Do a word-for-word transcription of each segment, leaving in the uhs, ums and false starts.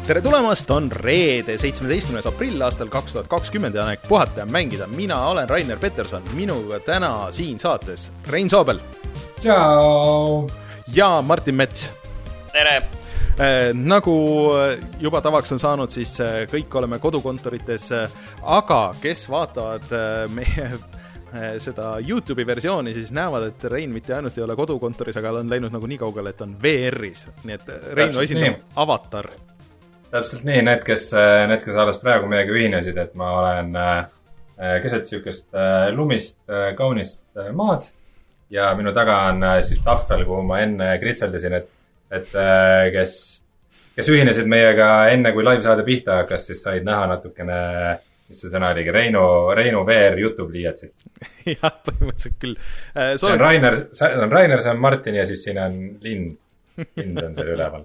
tere tulemast, on reede, seitsmeteistkümnes aprill aastal kaks tuhat kakskümmend ja aeg puhata ja mängida. Mina olen Rainer Peterson, minuga täna siin saates Rein Soobel. Tšau! Ja Martin Mets. Tere! Eh, nagu juba tavaks on saanud, siis kõik oleme kodukontorites, aga kes vaatavad meie seda YouTube'i versiooni, siis näevad, et Rein mitte ainult ei ole kodukontoris, aga on läinud nagu nii kaugele, et on V R-is. Nii et Reinu esindab avatar. Täpselt nii, need kes, need, kes alles praegu meiega ühinesid, et ma olen keset sihukest lumist, kaunist maad ja minu taga on siis tahvel, kuhu ma enne kritseldasin, et, et kes, kes ühinesid meiega enne, kui live saade pihta hakkas, siis said näha natukene, mis see sõna oligi, Reinu, Reinu V R YouTube liiatsid. Jah, põhimõtteliselt küll. See on Rainer, see on Rainer, see on Martin ja siis siin on lind. Lind on seal üleval.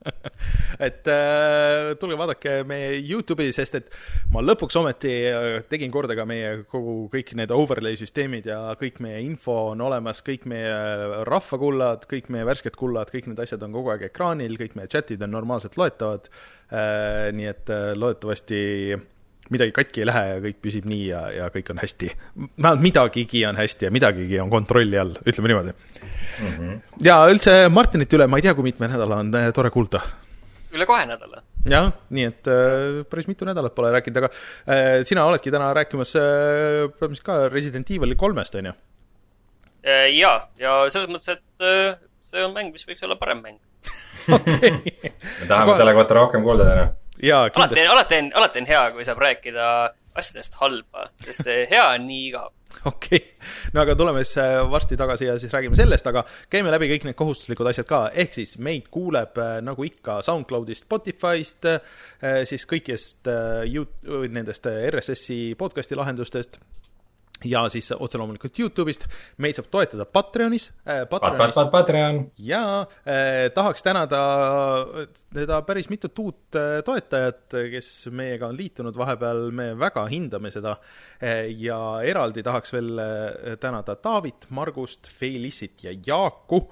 et äh, tulge vaadake meie YouTube'i, sest et ma lõpuks ometi tegin korda ka meie kogu, kõik need overlay süsteemid ja kõik meie info on olemas, kõik meie rahvakullad, kõik meie värsked kullad, kõik need asjad on kogu aeg ekraanil, kõik meie chatid on normaalselt loetavad, äh, nii et äh, loodetavasti midagi katki ei lähe ja kõik püsib nii ja, ja kõik on hästi. Vähemalt midagigi on hästi ja midagigi on kontrolli all, ütleme niimoodi. Mm-hmm. Ja üldse Martinit üle, ma ei tea, kui mitme nädala on tore kuulda. Üle kahe nädala. Jah, nii et äh, päris mitu nädalat pole rääkinud, aga äh, sina oledki täna rääkimas äh, ka Resident Evil kolmest, on ju? Ja, ja selles mõttes, et äh, see on mäng, mis võiks olla parem mäng. Okay. Me tahame selle kohta rohkem kuulda täna. Jaa, alati, alati, on, alati on hea, kui saab rääkida asjadest halba, sest see hea on nii igav. Okei, okay. No aga tuleme siis varsti tagasi ja siis räägime sellest, aga käime läbi kõik need kohustuslikud asjad ka, ehk siis meid kuuleb nagu ikka SoundCloudist, Spotify'st, siis kõikidest nendest R S S-i podcasti lahendustest ja siis otse loomulikult YouTube'ist. Meid saab toetada Patreonis. Äh, Patreonis pat, pat, Patreon. Ja äh, tahaks tänada teda päris mitut uut äh, toetajat, kes meiega on liitunud vahepeal. Me väga hindame seda äh, ja eraldi tahaks veel äh, tänada Taavit, Margust, Felissit ja Jaaku.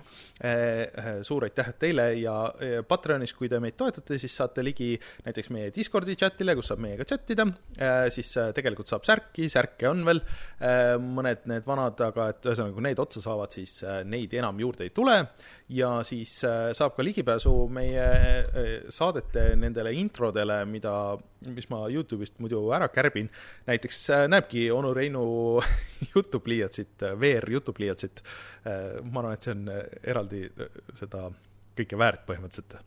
Äh, suur aitäh teile ja äh, Patreonis, kui te meid toetate, siis saate ligi näiteks meie Discordi chatile, kus saab meiega chattida. Äh, siis äh, tegelikult saab särki, särke on veel mõned need vanad, aga et ühesõnaga, kui neid otsa saavad, siis neid enam juurde ei tule ja siis saab ka ligipääsu meie saadete nendele introdele, mida, mis ma YouTube'ist muidu ära kärbin. Näiteks näebki onu Reinu YouTube liiatsit, V R YouTube liiatsit. Ma arvan, et see on eraldi seda kõike väärt põhimõtteliselt.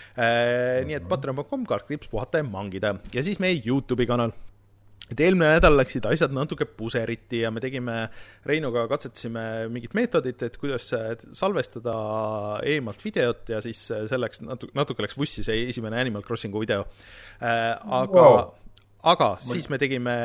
Nii et patreon punkt com kriips puhata ja mangida ja siis meie YouTube'i kanal. Et eelmine nädal läksid asjad natuke puseriti ja me tegime, Reinuga katsetasime mingit meetodit, et kuidas salvestada eemalt videot ja siis selleks natuke, natuke läks vussi see esimene Animal Crossingu video. Aga, wow. aga siis me tegime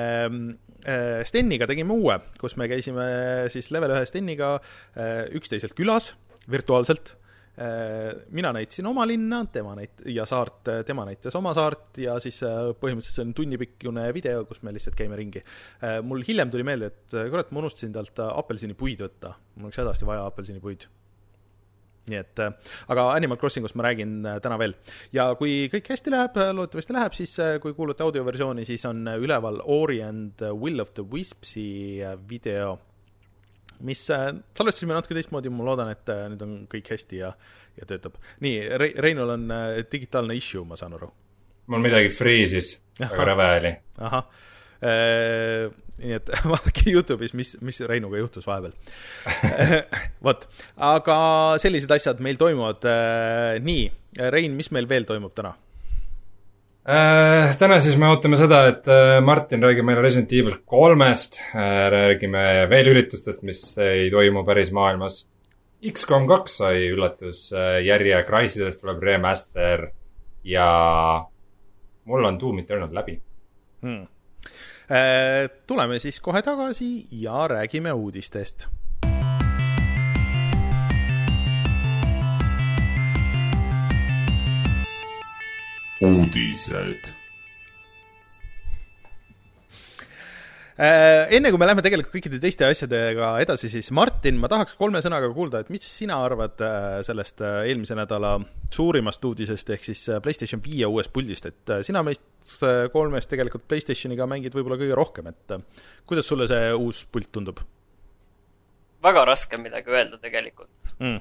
Steniga tegime uue, kus me käisime siis level ühe Steniga üksteiselt külas virtuaalselt. Mina näitasin oma linna, tema näit- ja saart, tema näitas oma saart ja siis põhimõtteliselt see on tunnipikkune video, kus me lihtsalt käime ringi. Mul hiljem tuli meelde, et kurat, ma unustasin talt apelsini puid võtta. Mul oleks hädasti vaja apelsini puid. Nii et, aga Animal Crossingust ma räägin täna veel. Ja kui kõik hästi läheb, loodetavasti läheb, siis kui kuulute audioversiooni, siis on üleval Ori and Will of the Wispsi video, mis salvestasime natuke teistmoodi, ma loodan, et nüüd on kõik hästi ja, ja töötab. Nii, Re- Reinul on digitaalne issue, ma saan aru. Mul midagi freezis, väga rõve oli. Aha, e, nii et vaadake YouTube'is, mis, mis Reinuga juhtus vahepeal. Võt, aga sellised asjad meil toimuvad. Nii, Rein, mis meil veel toimub täna? Äh, täna siis me ootame seda, et Martin räägib meile Resident Evil kolmest, räägime veel üritustest, mis ei toimu päris maailmas. X COM kaks sai üllatus, järje Crysisest tuleb remaster ja mul on Doom Eternal läbi. Hmm. Tuleme siis kohe tagasi ja räägime uudistest. Uudised. Enne kui me läheme tegelikult kõikide teiste asjadega edasi, siis Martin, ma tahaks kolme sõnaga kuulda, et mis sina arvad sellest eelmise nädala suurimast uudisest, ehk siis PlayStation viie uuest puldist, et sina meist kolmest tegelikult PlayStationiga mängid võib-olla kõige rohkem, et kuidas sulle see uus pult tundub? Väga raske midagi öelda tegelikult. Mm.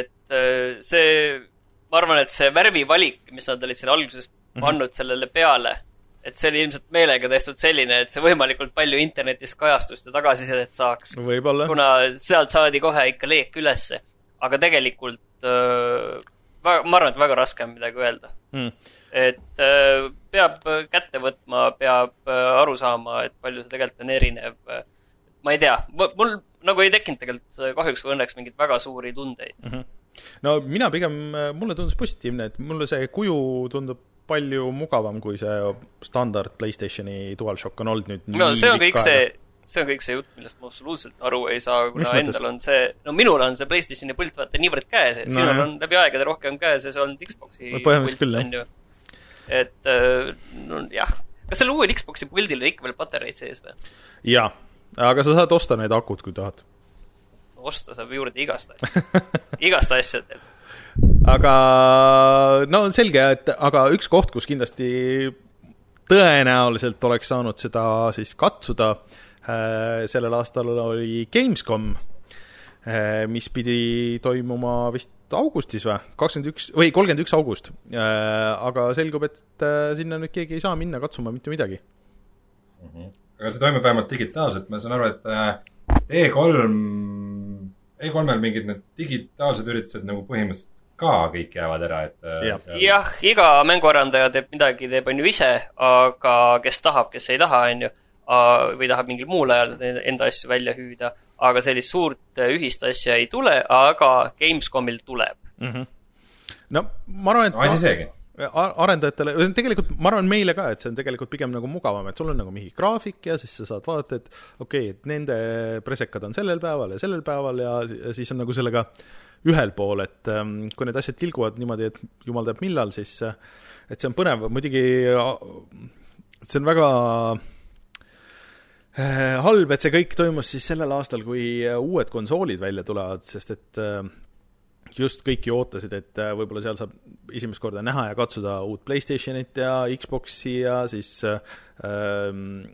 Et see, ma arvan, et see värvivalik, mis nad olid siin alguses pannud mm-hmm. sellele peale, et see oli ilmselt meelega tehtud selline, et see võimalikult palju internetis kajastust ja tagasisidet saaks. Võibolla. Kuna sealt saadi kohe ikka leek ülesse. Aga tegelikult äh, ma arvan, et väga raske on midagi öelda. Mm. Et äh, peab kätte võtma, peab äh, aru saama, et palju see tegelikult on erinev. Ma ei tea, mul nagu ei tekkinud tegelikult kahjuks või õnneks mingid väga suuri tundeid. Mm-hmm. No mina pigem, mulle tundus positiivne, et mulle see kuju tundub palju mugavam kui see standard PlayStationi DualShock on olnud nüüd no, see on kõik see, see on kõik see jutt, millest ma absoluutselt aru ei saa, kuna endal on see, no minul on see PlayStationi pult vaata niivõrd käes, et no, sinul on läbi aegade rohkem käes ja see on Xboxi pult küll, on ju. Et no, jah, kas selle uuel Xboxi puldil on ikka veel patareid sees või? Jaa, aga sa saad osta need akud, kui tahad. Osta saab juurde igast asja. Igast asja teeb. Aga no on selge, et aga üks koht, kus kindlasti tõenäoliselt oleks saanud seda siis katsuda äh, sellel aastal oli Gamescom, äh, mis pidi toimuma vist augustis või? kakskümmend üks või kolmkümmend üks august. Äh, aga selgub, et äh, sinna nüüd keegi ei saa minna katsuma mitte midagi. Mm-hmm. Aga see toimub vähemalt digitaalselt. Ma saan aru, et äh, E kolm E kolmel mingid need digitaalsed üritused nagu põhimõtteliselt ka kõik jäävad ära, et ja. seal... jah, iga mänguarendaja teeb midagi, teeb on ju ise, aga kes tahab, kes ei taha, on ju, või tahab mingil muul ajal enda asju välja hüüda, aga sellist suurt ühist asja ei tule, aga Gamescomil tuleb. Mm-hmm. No, ma arvan, et no, asi seegi. Arendajatele, tegelikult ma arvan meile ka, et see on tegelikult pigem nagu mugavam, et sul on nagu mingi graafik ja siis sa saad vaadata, et okei, okay, et nende presekad on sellel päeval ja sellel päeval ja siis on nagu sellega ühel pool, et ähm, kui need asjad tilguvad niimoodi, et jumal teab millal, siis et see on põnev, muidugi see on väga äh, halb, et see kõik toimus siis sellel aastal, kui uued konsoolid välja tulevad, sest et äh, just kõik ju ootasid, et äh, võib-olla seal saab esimest korda näha ja katsuda uut PlayStationit ja Xboxi ja siis äh,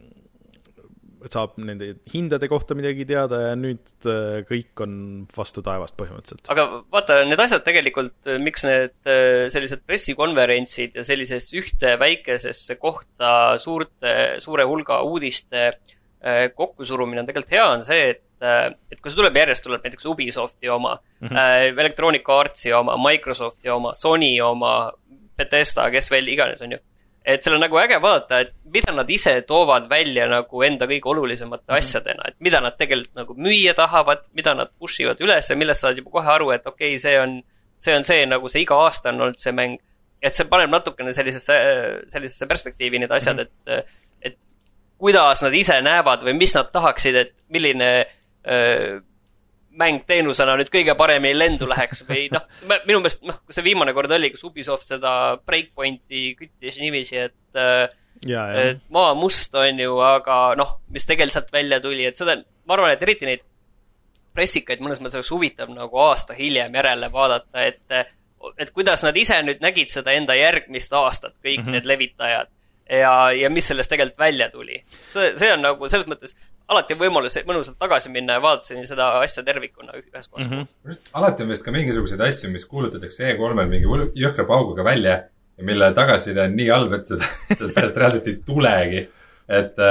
saab nende hindade kohta midagi teada ja nüüd kõik on vastu taevast põhimõtteliselt. Aga vaata, need asjad tegelikult, miks need sellised pressikonverentsid ja sellisest ühte väikesesse kohta suurte, suure hulga uudiste kokkusurumine on tegelikult hea, on see, et, et kui see tuleb järjest, tuleb näiteks Ubisofti oma, mm-hmm. Electronic Artsi oma, Microsofti oma, Sony oma, Bethesda, kes veel iganes on ju. Et seal on nagu äge vaadata, et mida nad ise toovad välja nagu enda kõige olulisemate mm-hmm. asjadena, et mida nad tegelikult nagu müüa tahavad, mida nad pushivad üles ja millest saad juba kohe aru, et okei, okay, see on, see on see, nagu see iga aasta on olnud see mäng, et see paneb natukene sellisesse, sellisesse perspektiivi need asjad, mm-hmm. et, et kuidas nad ise näevad või mis nad tahaksid, et milline öö, mäng teenusena nüüd kõige paremini lendu läheks või noh, minu meelest, noh, kui see viimane kord oli, kus Ubisoft seda Breakpointi küttis nimisi, et, ja, ja. et maa must on ju, aga noh, mis tegelikult välja tuli, et seda, ma arvan, et eriti neid pressikaid mõnes mõttes oleks huvitav nagu aasta hiljem järele vaadata, et, et kuidas nad ise nüüd nägid seda enda järgmist aastat, kõik mm-hmm. need levitajad ja, ja mis sellest tegelikult välja tuli. See, see on nagu selles mõttes alati võimalus mõnusalt tagasi minna ja vaatasin seda asja tervikuna ühes kohas. Mm-hmm. Alati on vist ka mingisuguseid asju, mis kuulutatakse E kolmel mingi jõhkra pauguga välja ja mille tagasiside on nii halb, et seda, seda pärast reaalselt ei tulegi. Et,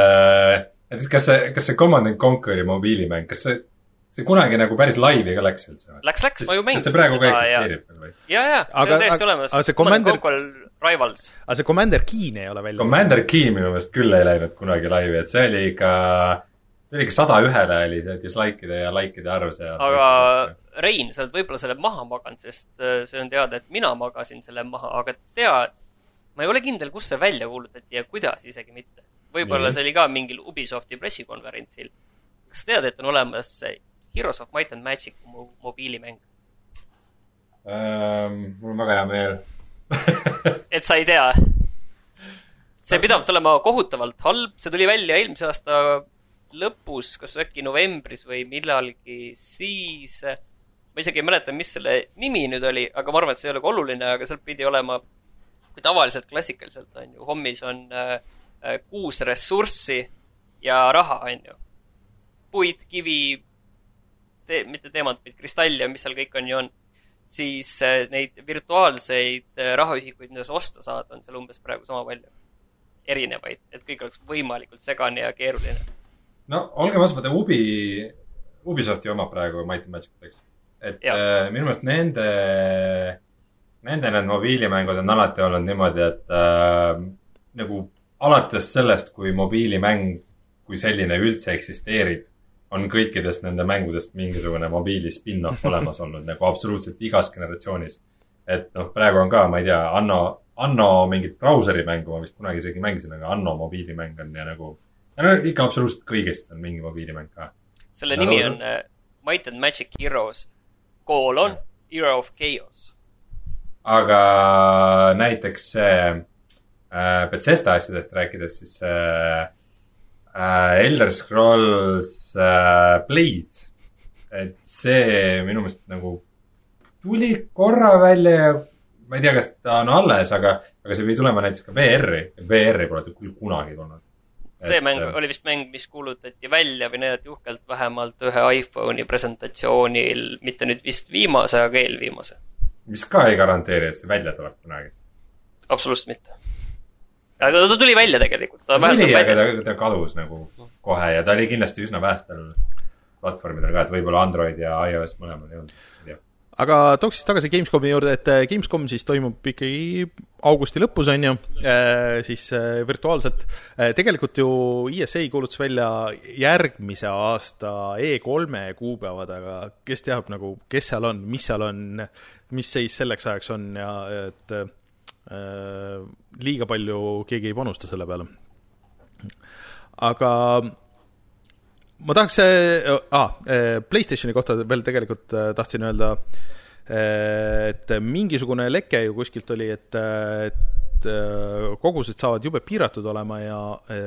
et kas see, kas see Command and Conqueri mobiilimäng, kas see, see kunagi nagu päris laivi ka läks üldse? Läks, läks, ma ju mängin. Kas see praegu ka eksisteerib? Ja, ja, see on täiesti olemas. Aga see Commander... Rivals. Aga see Commander Keen ei ole välja. Commander Keen minu meelest küll ei läinud kunagi laivi, et see oli ikka... See oli ikka sada ühele oli see dislikeide ja likeide arv see. Aga Rein, sa oled võib-olla selle maha maganud, sest see on teada, et mina magasin selle maha, aga tead, ma ei ole kindel, kus see välja kuulutati ja kuidas isegi mitte. Võib-olla see oli ka mingil Ubisofti pressikonverentsil. Kas tead, et on olemas Heroes of Might and Magic mobiilimäng? Ähm, mul on väga hea meel. Et sa ei tea? See pidab tulema kohutavalt halb, see tuli välja eelmise aasta lõpus, kas äkki novembris või millalgi, siis ma isegi ei mäleta, mis selle nimi nüüd oli, aga ma arvan, et see ei ole ka oluline, aga seal pidi olema, kui tavaliselt klassikaliselt on ju, hommis on äh, kuus ressurssi ja raha, on ju. Puid, kivi, te, mitte teemant, vaid kristalli ja mis seal kõik on ju on. Siis äh, neid virtuaalseid äh, rahaühikuid, mida sa osta saad, on seal umbes praegu sama palju. Erinevaid, et kõik oleks võimalikult segane ja keeruline. No, olgem ausad, vaata Ubi, Ubisofti oma praegu Might and Magic, eks. Et äh, minu meelest nende, nende need mobiilimängud on alati olnud niimoodi, et äh, nagu alates sellest, kui mobiilimäng kui selline üldse eksisteerib, on kõikidest nende mängudest mingisugune mobiili spin-off olemas olnud nagu absoluutselt igas generatsioonis. Et noh, praegu on ka, ma ei tea, Anno, Anno mingit brauseri mängu, ma vist kunagi isegi mängisin, aga Anno mobiilimäng on ja nagu, ja no ikka absoluutselt kõigest on mingi mobiilimäng ka. Selle ja nimi on uh, Might and Magic Heroes. Colon, Hero of Chaos. Aga näiteks see äh, Bethesda asjadest rääkides, siis äh, äh, Elder Scrolls äh, Blades, et see minu meelest nagu tuli korra välja ja ma ei tea, kas ta on alles, aga, aga see või tulema näiteks ka V R-i. V R-i pole ta küll kunagi tulnud. See et, mäng oli vist mäng, mis kuulutati välja või näidati uhkelt vähemalt ühe iPhone'i presentatsioonil, mitte nüüd vist viimase, aga eelviimase. Mis ka ei garanteeri, et see välja tuleb kunagi? Absoluutselt mitte. Aga ta tuli välja tegelikult. Ta tuli, aga ta, ta kadus nagu kohe ja ta oli kindlasti üsna vähestel platvormidel ka, et võib-olla Android ja iOS mõlemal ei olnud. Aga tooks siis tagasi Gamescomi juurde, et Gamescom siis toimub ikkagi augusti lõpus, on ju, siis virtuaalselt. Tegelikult ju I S A kuulutas välja järgmise aasta E kolme kuupäevad, aga kes teab nagu, kes seal on, mis seal on, mis seis selleks ajaks on ja et äh, liiga palju keegi ei panusta selle peale. Aga ma tahaks ah, PlayStationi kohta veel tegelikult tahtsin öelda, et mingisugune leke ju kuskilt oli, et, et kogused saavad jube piiratud olema ja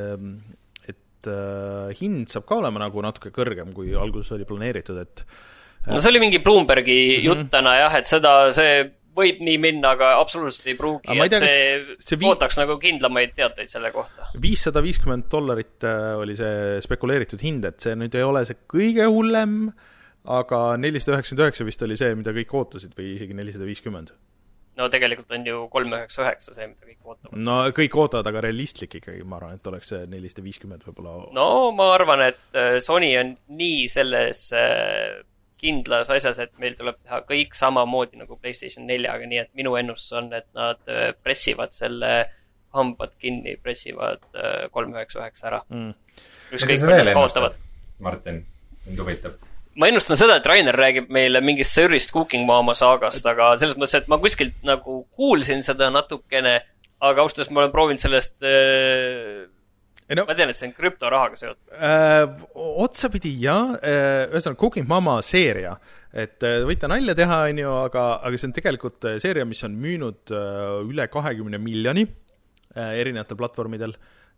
et hind saab ka olema nagu natuke kõrgem, kui alguses oli planeeritud, et no see oli mingi Bloombergi mm-hmm. juttana jah, et seda, see võib nii minna, aga absoluutselt ei pruugi, et tea, see, see vii... ootaks nagu kindlamaid teateid selle kohta. viissada viiskümmend dollarit oli see spekuleeritud hind, et see nüüd ei ole see kõige hullem, aga nelisada üheksakümmend üheksa vist oli see, mida kõik ootasid või isegi nelisada viiskümmend. No tegelikult on ju kolm üheksa üheksa see, mida kõik ootavad. No kõik ootavad, aga realistlik ikkagi, ma arvan, et oleks see nelisada viiskümmend võib-olla. No ma arvan, et Sony on nii selles kindlas asjas, et meil tuleb teha kõik samamoodi nagu PlayStation neljaga, nii et minu ennustus on, et nad pressivad selle hambad kinni, pressivad kolm üheksa üheksa ära. Mm. Ükskõik, kui nad kaotavad. Martin, mind huvitab. Ma ennustan seda, et Rainer räägib meile mingist Sirist Cooking Mama saagast, aga selles mõttes, et ma kuskilt nagu kuulsin seda natukene, aga austus ma olen proovinud sellest äh, No, ma tean, et see on krüptorahaga seotud. Äh, otsapidi jah, ühesõnaga Cooking Mama seeria, et võite nalja teha, on ju, aga, aga see on tegelikult seeria, mis on müünud üle kahekümne miljoni erinevatel platvormidel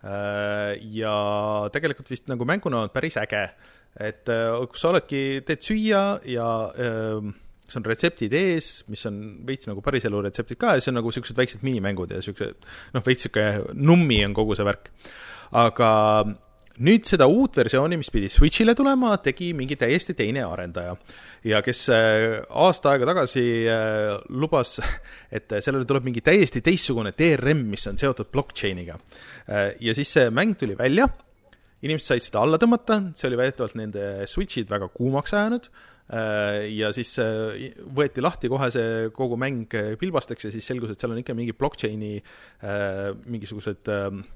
ja tegelikult vist nagu mänguna on päris äge, et kui sa oledki, teed süüa ja see on retseptid ees, mis on veits nagu päriselu retseptid ka ja see on nagu sellised väiksed minimängud ja sellised, noh, veits siuke nummi on kogu see värk. Aga nüüd seda uut versiooni, mis pidi Switchile tulema, tegi mingi täiesti teine arendaja. Ja kes aasta aega tagasi lubas, et sellele tuleb mingi täiesti teistsugune D R M, mis on seotud blockchainiga. Ja siis see mäng tuli välja, inimesed said seda alla tõmmata, see oli väidetavalt nende Switchid väga kuumaks ajanud ja siis võeti lahti kohe see kogu mäng pilbasteks ja siis selgus, et seal on ikka mingi blockchaini mingisugused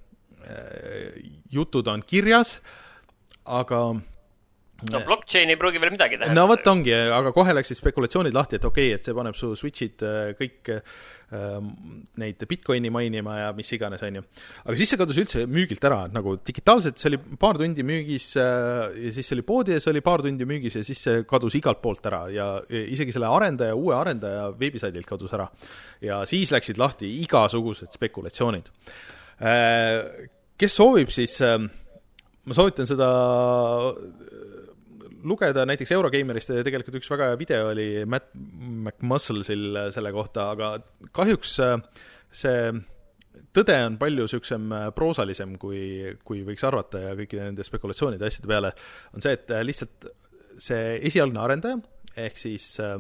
jutud on kirjas, aga no blockchain ei pruugi veel midagi tähendada. No võt ongi, aga kohe läksid spekulatsioonid lahti, et okei, okay, et see paneb su switchid kõik äh, neid Bitcoini mainima ja mis iganes on ju. Aga siis see kadus üldse müügilt ära, nagu digitaalselt see oli paar tundi müügis äh, ja siis see oli poodies, oli paar tundi müügis ja siis see kadus igalt poolt ära ja isegi selle arendaja, uue arendaja veebisaidilt kadus ära. Ja siis läksid lahti igasugused spekulatsioonid. Äh, kes soovib, siis äh, ma soovitan seda lugeda, näiteks Eurogeimerist tegelikult üks väga hea video oli Matt McMusclesil selle kohta, aga kahjuks see tõde on palju süksem proosalisem, kui, kui võiks arvata ja kõikide nende spekulatsioonide asjade peale, on see, et lihtsalt see esialgne arendaja, ehk siis äh,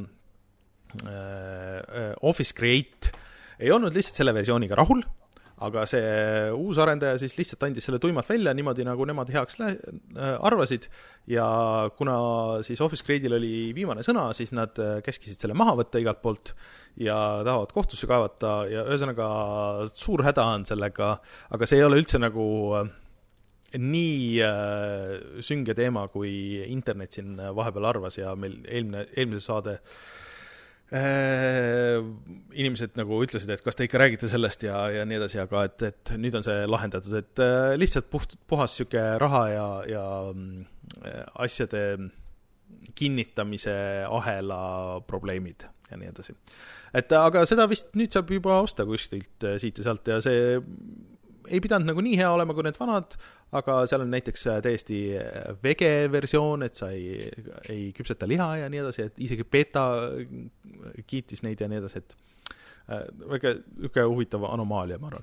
Office Create ei olnud lihtsalt selle versiooniga rahul, aga see uus arendaja siis lihtsalt andis selle tuimalt välja niimoodi, nagu nemad heaks arvasid ja kuna siis Office Create'il oli viimane sõna, siis nad käskisid selle maha võtta igalt poolt ja tahavad kohtusse kaevata ja ühesõnaga suur häda on sellega, aga see ei ole üldse nagu nii äh, sünge teema, kui internet siin vahepeal arvas ja meil eelmine, eelmise saade äh, inimesed nagu ütlesid, et kas te ikka räägite sellest ja, ja nii edasi, aga et, et nüüd on see lahendatud, et äh, lihtsalt puht, puhas süke raha ja, ja äh, asjade kinnitamise ahela probleemid ja nii edasi. Et aga seda vist nüüd saab juba osta kuskilt siit ja sealt ja see ei pidanud nagu nii hea olema kui need vanad, aga seal on näiteks täiesti vege versioon, et sa ei, ei küpseta liha ja nii edasi, et isegi beta kiitis neid ja nii edasi, et väga üke huvitav anomaalia, ma arvan.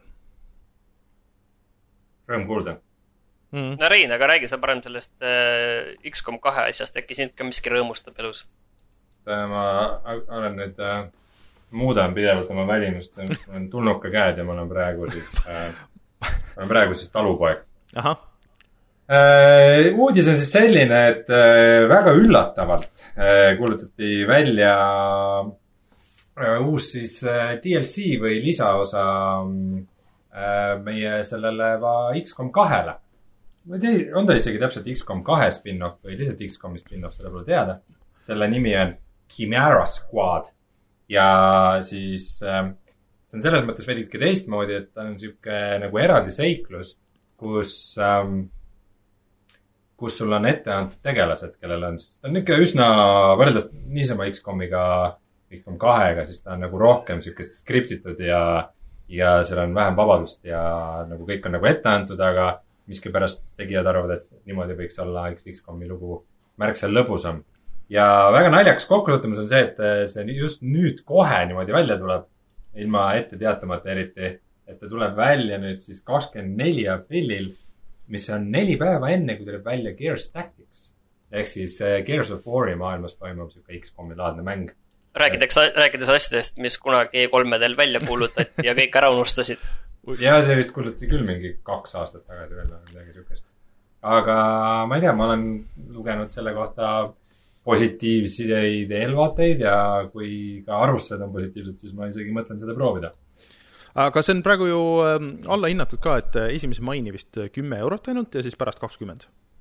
Rõõm kuulda. Mm. No Rein, aga räägi sa parem sellest äh, X COM kahe asjast, äkki sind ka miski rõõmustab elus? Ma olen nüüd, äh, muudan pidevalt oma välimust, ma olen tulnuka käed ja ma olen praegu siis, äh, ma olen praegu siis talupoeg. Aha. Äh, uudis on siis selline, et äh, väga üllatavalt äh, kuulutati välja äh, uus siis äh, D L C või lisaosa äh, meie sellele X COM kahele. Ma ei tea, on ta isegi täpselt X COM kahe spin-off või lihtsalt X COM spin-off, selle pole teada. Selle nimi on Chimera Squad ja siis äh, see on selles mõttes veidike teistmoodi, et ta on siuke nagu eraldi seiklus, kus, ähm, kus sul on ette antud tegelased, kellel on, ta on ikka üsna võrreldes niisama X COM-iga, X COM kahega, siis ta on nagu rohkem siukest skriptitud ja, ja seal on vähem vabadust ja nagu kõik on nagu ette antud, aga miskipärast tegijad arvavad, et niimoodi võiks olla X COM-i lugu märksa lõbusam. Ja väga naljakas kokkusattumus on see, et see just nüüd kohe niimoodi välja tuleb, ilma ette teatamata eriti, et ta tuleb välja nüüd siis kakskümmend neli aprillil, mis on neli päeva enne, kui tuleb välja Gears Tactics. Ehk siis Gears of War'i maailmas toimub siuke X COM-i laadne mäng. Rääkides, rääkides asjadest, mis kunagi E kolmedel välja kuulutati ja kõik ära unustasid. Ja see vist kuulutati küll mingi kaks aastat tagasi veel midagi siukest. Aga ma ei tea, ma olen lugenud selle kohta positiivseid eelvaateid ja kui ka arvustused on positiivsed, siis ma isegi mõtlen seda proovida. Aga see on praegu ju alla hinnatud ka, et esimese maini vist kümme eurot ainult ja siis pärast kakskümmend.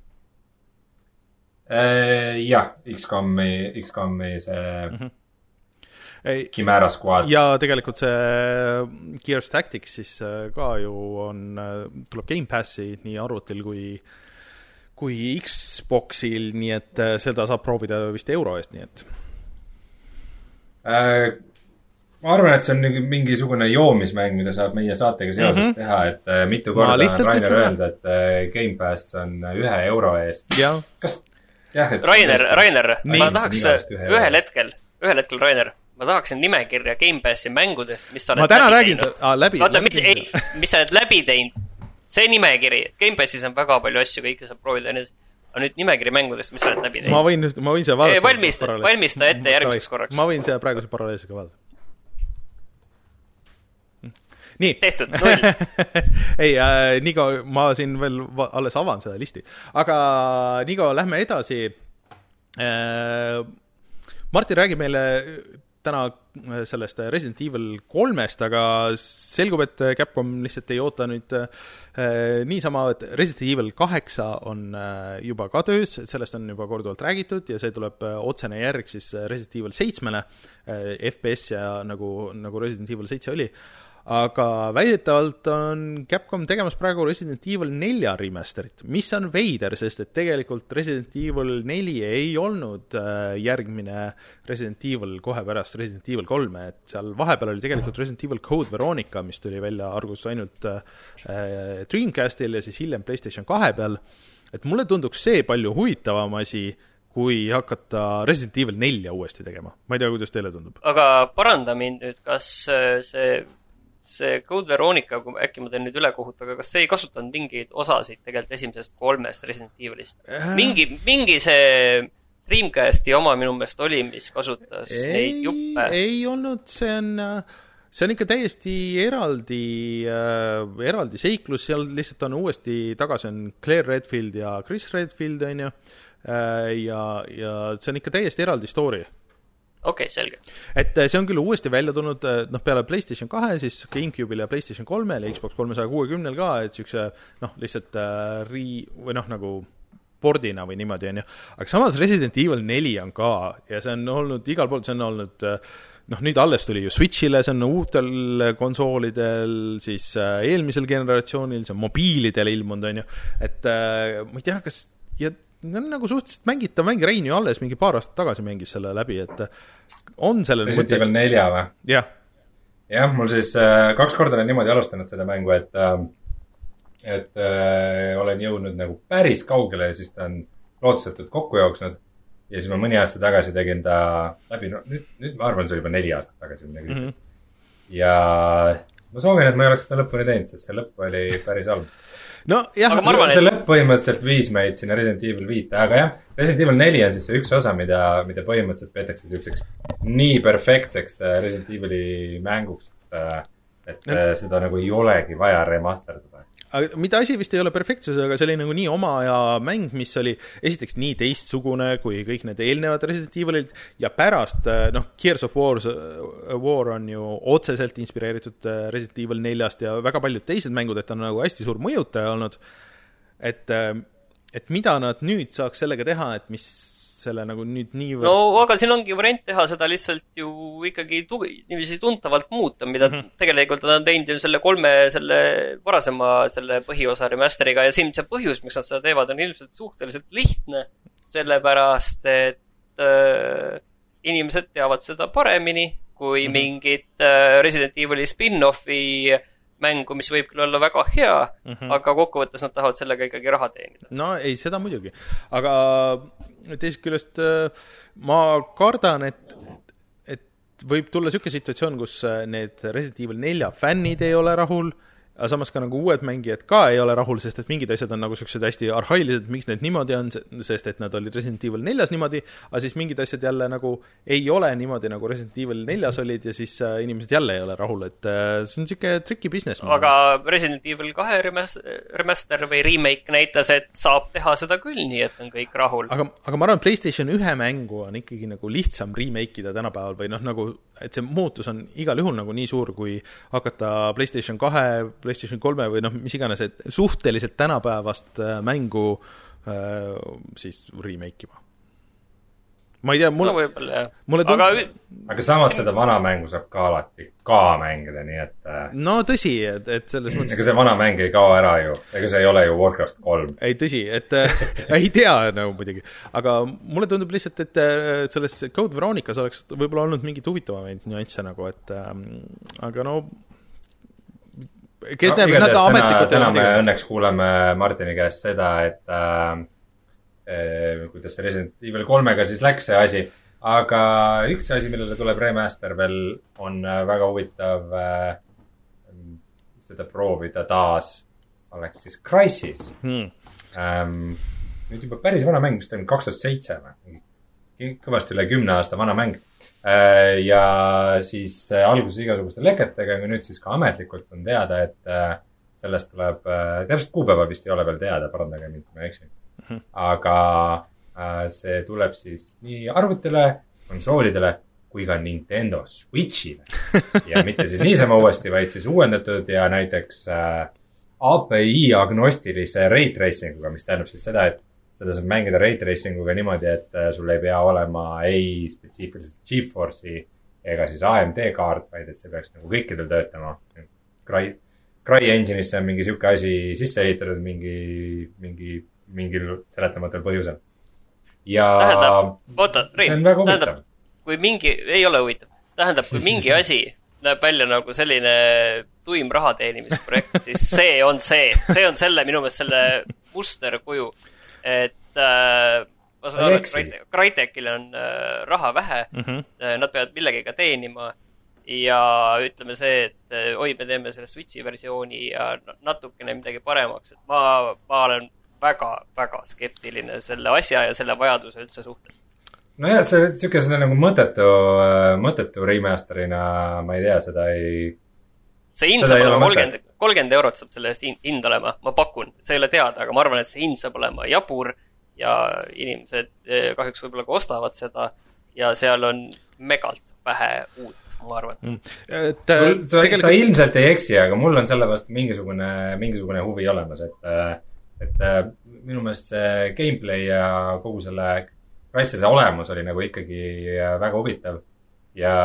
Jah, X COM-i, X COM-i see mm-hmm. Chimera Squad. Ja tegelikult see Gears Tactics siis ka ju on, tuleb Game Passi nii arvutil kui kui Xboxil, nii et seda saab proovida vist euro eest, nii et äh, ma arvan, et see on mingisugune joomismäng, mida saab meie saatega seoses mm-hmm. teha, et äh, mitu korda on Rainer öelda, et äh, Game Pass on ühe euro eest. Ja. Kas, jah, et Rainer, Rainer, ma tahaks ühel hetkel, ühel hetkel, Rainer, ma tahaksin nimekirja Game Passi mängudest, mis sa oled läbi teinud. Ma täna räägin, läbi. Oota, mis, ei, mis sa oled läbi teinud? See nimekiri, Game Passis on väga palju asju, kõike saab proovida, aga nüüd nimekiri mängudest, mis sa oled läbi teinud. Ma võin, ma võin see vaadata. Valmista, valmista ette järgmiseks korraks. Ma võin see praeguse paralleelsega vaadata. Nii. Tehtud, null. ei, äh, Nigo, ma siin veel alles avan seda listi. Aga Nigo, lähme edasi. Äh, Martin räägib meile täna sellest Resident Evil kolmest, aga selgub, et Capcom lihtsalt ei oota nüüd äh, niisama, et Resident Evil kaheksa on äh, juba ka töös, sellest on juba korduvalt räägitud ja see tuleb äh, otsene järg siis Resident Evil seitsmele, äh, F P S ja nagu, nagu Resident Evil seitse oli. Aga väidetavalt on Capcom tegemas praegu Resident Evil nelja remasterit, mis on veider, sest et tegelikult Resident Evil neli ei olnud järgmine Resident Evil kohe pärast Resident Evil kolme, et seal vahepeal oli tegelikult Resident Evil Code Veronica, mis tuli välja argus ainult Dreamcastil ja siis hiljem PlayStation kahe peal. et mulle tunduks see palju huvitavam asi, kui hakata Resident Evil nelja uuesti tegema. Ma ei tea, kuidas teile tundub. Aga paranda mind nüüd, kas see, see Code Veronica, kui äkki ma teen nüüd ülekohut, aga kas see ei kasutanud mingeid osasid tegelikult esimesest kolmest Resident Evilist? Mingi, mingi see Dreamcasti oma minu meelest oli, mis kasutas ei, neid juppe. Ei olnud, see on, see on ikka täiesti eraldi, äh, eraldi seiklus, seal lihtsalt on uuesti tagasi on Claire Redfield ja Chris Redfield, on ju, äh, ja, ja see on ikka täiesti eraldi story. Okei, okay, selge. Et see on küll uuesti välja tulnud, noh, peale PlayStation kahe, siis GameCube'il ja PlayStation kolmel ja Xbox kolmesaja kuuekümnel ka, et siukse, noh, lihtsalt äh, ri- või noh, nagu pordina või niimoodi on ju. Aga samas Resident Evil neli on ka ja see on olnud igal pool, see on olnud, noh, nüüd alles tuli ju Switchile, see on uutel konsoolidel, siis eelmisel generatsioonil, see on mobiilidel ilmunud, on ju. Et ma ei tea, kas, ja on nagu suhteliselt mängitav mäng, Rein ju alles mingi paar aastat tagasi mängis selle läbi, et on sellel Resident Evil nelja või? Jah. Jah, mul siis äh, kaks korda olen niimoodi alustanud seda mängu, et äh, et äh, olen jõudnud nagu päris kaugele ja siis ta on lootusetult kokku jooksnud ja siis ma mõni aasta tagasi tegin ta läbi, no nüüd, nüüd ma arvan, see oli juba neli aastat tagasi midagi mm-hmm. ja ma soovin, et ma ei oleks seda lõpuni teinud, sest see lõpp oli päris halb. No, jah, aga ma arvan, see et... lõpp põhimõtteliselt viis meid sinna Resident Evil viite, aga jah, Resident Evil neli on siis see üks osa, mida, mida põhimõtteliselt peetakse selliseks nii perfektseks Resident Evili mänguks, et no. seda nagu ei olegi vaja remasterdada. Aga mida asi vist ei ole perfektsus, aga see oli nagu nii oma ja mäng, mis oli esiteks nii teistsugune kui kõik need eelnevad Resident Evilid ja pärast, noh, Gears of War, War on ju otseselt inspireeritud Resident Evil neljast ja väga paljud teised mängud, et on nagu hästi suur mõjutaja olnud, et, et mida nad nüüd saaks sellega teha, et mis selle nagu nüüd nii võrd... No, aga siin ongi variant teha seda lihtsalt ju ikkagi tugi, niiviisi tuntavalt muuta, mida mm-hmm. tegelikult nad on teinud ju selle kolme, selle varasema selle põhiosa remasteriga ja siin see põhjus, miks nad seda teevad, on ilmselt suhteliselt lihtne, sellepärast, et äh, inimesed teavad seda paremini kui mm-hmm. mingit äh, Resident Evili spin-offi mängu, mis võib küll olla väga hea, mm-hmm. aga kokkuvõttes nad tahavad sellega ikkagi raha teenida. No ei, seda muidugi. Aga teisest küljest ma kardan, et, et võib tulla selline situatsioon, kus need Resident Evil nelja fännid ei ole rahul, aga samas ka nagu uued mängijad ka ei ole rahul, sest et mingid asjad on nagu sellised hästi arhailised, miks need niimoodi on, sest et nad olid Resident Evil neljas niimoodi, aga siis mingid asjad jälle nagu ei ole niimoodi nagu Resident Evil neljas olid ja siis äh, inimesed jälle ei ole rahul, et äh, see on siuke tricky business. Aga Resident Evil kahe remaster või remake näitas, et saab teha seda küll nii, et on kõik rahul. Aga, aga ma arvan, PlayStation ühe mängu on ikkagi nagu lihtsam remake-ida tänapäeval või noh, nagu, et see muutus on igal juhul nagu nii suur, kui hakata PlayStation kahe PlayStation kolme või noh, mis iganes, et suhteliselt tänapäevast mängu äh, siis remake-ima. Ma ei tea, mulle... No võib-olla, jah. Mulle tund... aga... aga samas seda vana mängu saab ka alati ka mängida, nii et... No tõsi, et, et selles mõttes... Ega see vana mäng ei kao ära ju. Ega see ei ole ju Warcraft kolm. Ei, tõsi, et ei tea nagu muidugi. Aga mulle tundub lihtsalt, et selles Code Veronicas oleks võib-olla olnud mingit huvitavamaid nüansse nagu, et ähm, aga no... kes no, näeb, nad ametlikult täna, täna me õnneks kuuleme Martini käest seda, et äh, äh, kuidas see Resident Evil kolmega siis läks see asi, aga üks asi, millele tuleb remaster veel, on väga huvitav äh, seda proovida taas, oleks siis Crysis hmm. ähm, nüüd juba päris vana mäng, mis ta on kaks tuhat seitse või kõvasti üle kümne aasta vana mäng ja siis alguses igasuguste leketega, aga nüüd siis ka ametlikult on teada, et sellest tuleb, täpselt kuupäeva vist ei ole veel teada, parandage mind, kui ma eksin. Aga see tuleb siis nii arvutile, konsoolidele kui ka Nintendo Switchile. Ja mitte siis niisama uuesti, vaid siis uuendatud ja näiteks A P I agnostilise ray tracinguga, mis tähendab siis seda, et seda saab mängida ray tracinguga niimoodi, et sul ei pea olema ei spetsiifiliselt GeForce'i ega siis A M D kaart, vaid et see peaks nagu kõikidel töötama. Cry, Cry Engine'isse on mingi siuke asi sisse ehitatud mingi, mingi, mingil seletamatul põhjusel. Ja tähendab, oota, Rein, see on väga huvitav. Tähendab, kui mingi, ei ole huvitav, tähendab, kui mingi asi näeb välja nagu selline tuim rahateenimisprojekt, siis see on see, see on selle, minu meelest selle muster kuju. et äh, ma saan aru, et Crytekil on äh, raha vähe, mm-hmm. nad peavad millegiga teenima ja ütleme see, et äh, oi, me teeme selle Switchi versiooni ja natukene midagi paremaks, et ma, ma olen väga, väga skeptiline selle asja ja selle vajaduse üldse suhtes. No jah, see sükesena nagu mõtetu, mõtetu remasterina, ma ei tea, seda ei... See hind saab olema kolmkümmend, kolmkümmend eurot saab selle eest hind olema, ma pakun, see ei ole teada, aga ma arvan, et see hind saab olema jabur ja inimesed kahjuks võib-olla ka ostavad seda ja seal on megalt vähe uut, ma arvan. Mm. Et, sa, tegelikult... sa ilmselt ei eksi, aga mul on selle vastu mingisugune, mingisugune huvi olemas, et, et minu meelest see gameplay ja kogu selle Crysise olemus oli nagu ikkagi väga huvitav ja,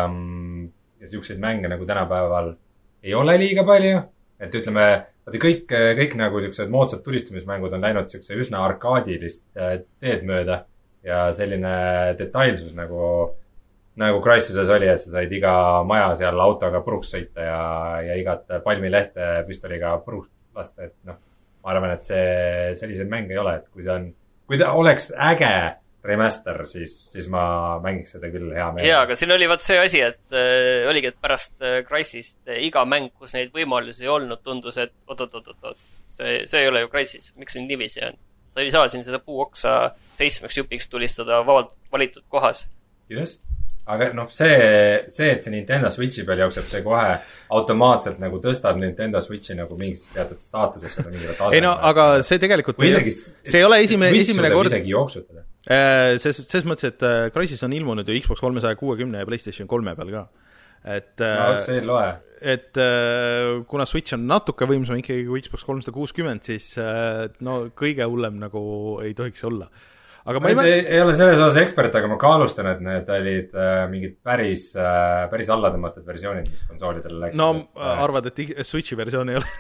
ja selliseid mänge nagu tänapäeval ei ole liiga palju, et ütleme, kõik, kõik nagu sellised moodsad tulistamismängud on läinud selline üsna arkaadilist teed mööda ja selline detailsus nagu, nagu Crysises oli, et sa said iga maja seal autoga puruks sõita ja, ja igat palmilehte püstoliga puruks lasta, et noh, ma arvan, et see selliseid mänge ei ole, et kui ta on, kui ta oleks äge remaster, siis, siis ma mängiks seda küll hea meelega. Jaa, aga siin oli vaat see asi, et äh, oligi, et pärast äh, Crysist äh, iga mäng, kus neid võimalusi ei olnud, tundus, et oot-oot-oot-oot, see, see ei ole ju Crysis, miks siin niiviisi on? Sa ei saa siin seda puuoksa seitsmeks jupiks tulistada vabalt valitud kohas. Just, aga noh, see, see, et see Nintendo Switchi peal jookseb, see kohe automaatselt nagu tõstab Nintendo Switchi nagu mingis teatud staatusesse või mingile taseme. Ei no, aga see tegelikult isegi, see ei ole esimene, esimene kord isegi jooksutada. Ses, ses mõttes, et Crysis on ilmunud ju Xbox kolmesaja kuuekümne ja PlayStation kolme peal ka. Et, no, see ei loe. Et kuna Switch on natuke võimsam ikkagi kui Xbox kolmsada kuuskümmend, siis no kõige hullem nagu ei tohiks olla. Aga ma ei, ei, ei ole selles osas ekspert, aga ma kaalustan, et need olid äh, mingid päris, äh, päris allatõmmatud versioonid, mis konsoolidele läksid. No et, äh, arvad, et Switchi versioon ei ole?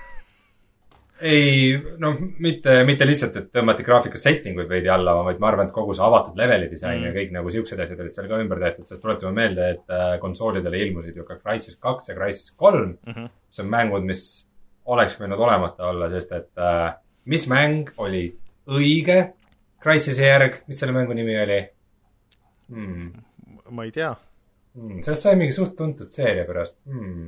Ei, no mitte, mitte lihtsalt, et tõmmati graafikas settinguid veidi alla, vaid ma arvan, et kogu see avatud leveli disain mm. ja kõik nagu siuksed asjad olid seal ka ümber tehtud, sest tuletame meelde, et äh, konsoolidele ilmusid ju ka Crysis kaks ja Crysis kolm, mm-hmm. mis on mängud, mis oleks võinud olemata olla, sest et äh, mis mäng oli õige Crysise järg, mis selle mängu nimi oli? Hmm. Ma ei tea. Hmm. Sellest sai mingi suht tuntud seeria pärast. Hmm.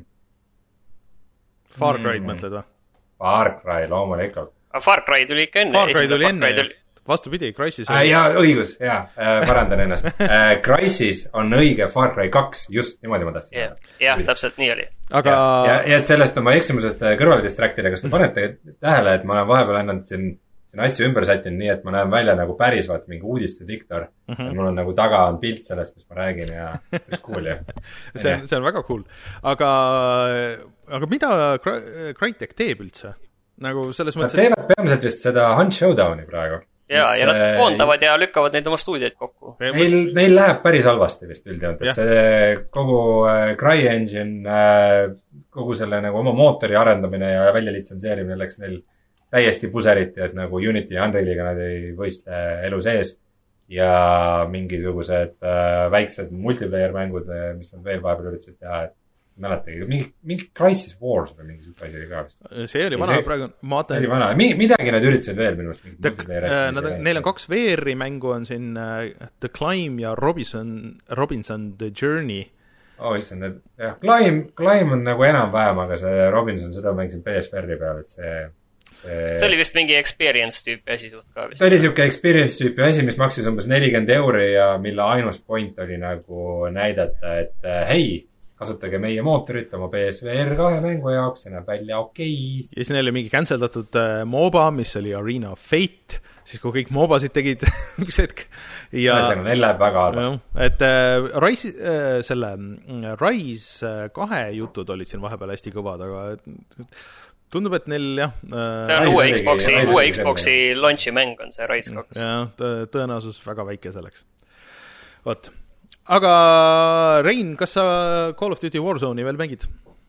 Far Cry'd hmm. mõtled või? Far Cry, loomulikult. Far Cry tuli ikka enne. Far Cry tuli enne, tuli... vastupidi, Crysis oli... Äh, jaa, õigus, jaa, äh, parandan ennast. äh, Crysis on õige Far Cry kaks, just niimoodi ma tahtsin. Jah, ja, täpselt nii oli. Aga... Ja, ja, ja et sellest oma eksimusest kõrvale distraktida, kas te panete tähele, et ma olen vahepeal ennast siin, siin asju ümber sättin nii, et ma näen välja nagu päris vaat mingi uudiste diktor. Mm -hmm. Ja mul on nagu taga on pilt sellest, mis ma räägin ja mis cool ja. see, on, see on väga cool. Aga, aga mida Crytek teeb üldse? Nagu selles mõttes... Nad teevad peamiselt vist seda Hunt Showdowni praegu. Ja, mis, ja nad koondavad ja lükkavad neid oma stuudioid kokku. Neil, neil läheb päris halvasti vist üldjoontes. See kogu CryEngine, kogu selle nagu oma mootori arendamine ja välja litsenseerimine läks neil täiesti puseriti, et nagu Unity ja Unrealiga nad ei võistle elu sees ja mingisugused äh, väiksed multiplayer mängud, mis nad veel vahepeal üritasid teha, et mäletagi, mingi, mingi Crysis Wars või mingi suhte asi oli ka vist. See oli vana, praegu ma see oli vana, Mi, midagi nad üritasid veel minu arust. Äh, neil on kaks V R-i mängu on siin uh, The Climb ja Robinson, Robinson The Journey. Oh, issand, et jah, Climb, Climb on nagu enam-vähem, aga see Robinson, seda mängisin P S V R-i peal, et see see... see oli vist mingi experience tüüpi asi suht ka vist. See oli siuke experience tüüpi asi, mis maksis umbes nelikümmend euri ja mille ainus point oli nagu näidata, et hei, kasutage meie mootorit oma P S V R kahe mängu jaoks, see näeb välja okei. Okay. Ja siis neil oli mingi canceldatud äh, MOBA, mis oli Arena of Fate, siis kui kõik MOBAsid tegid üks hetk. Ja see neil läheb väga halvasti. Et äh, Rise, äh, selle Rise kahe jutud olid siin vahepeal hästi kõvad, aga tundub, et neil jah äh, see on uue Xboxi, uue Xboxi launchi mäng on see Rise kaks. Jah, tõenäosus väga väike selleks. Vot. Aga Rein, kas sa Call of Duty Warzone'i veel mängid?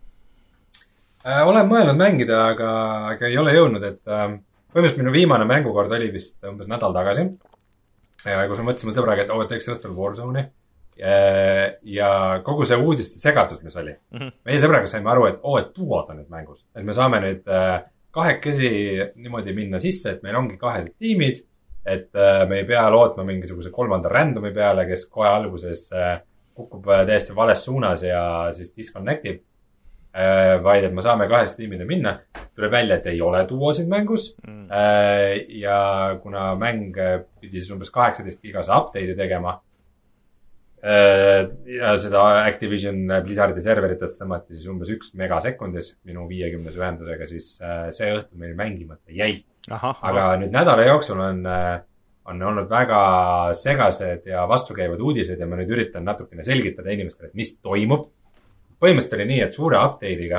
Äh, olen mõelnud mängida, aga, aga ei ole jõudnud, et äh, põhimõtteliselt minu viimane mängukord oli vist umbes nädal tagasi. Ja kus ma mõtlesime sõbraga, et oo, teeks õhtul Warzone'i. Ja, ja kogu see uudiste segatus, mis oli. Mm-hmm. Meie sõbraga saime aru, et oo, et duod on nüüd mängus. Et me saame nüüd äh, kahekesi niimoodi minna sisse, et meil ongi kahesed tiimid et äh, me ei pea lootma mingisuguse kolmanda randomi peale, kes kohe alguses äh, kukub täiesti vales suunas ja siis disconnectib äh,, vaid et me saame kahest tiimide minna. Tuleb välja, et ei ole duosid mängus mm. äh, ja kuna mäng pidi siis umbes kaheksateist gigase update'i tegema äh, ja seda Activision Blizzardi serveritest tõmmati siis umbes üks megasekundis minu viiekümnes ühendusega, siis äh, see õhtu meil mängimata jäi. Aha, aga aha. Nüüd nädala jooksul on, on olnud väga segased ja vastukäivad uudised ja ma nüüd üritan natukene selgitada inimestele, et mis toimub. Põhimõtteliselt oli nii, et suure update'iga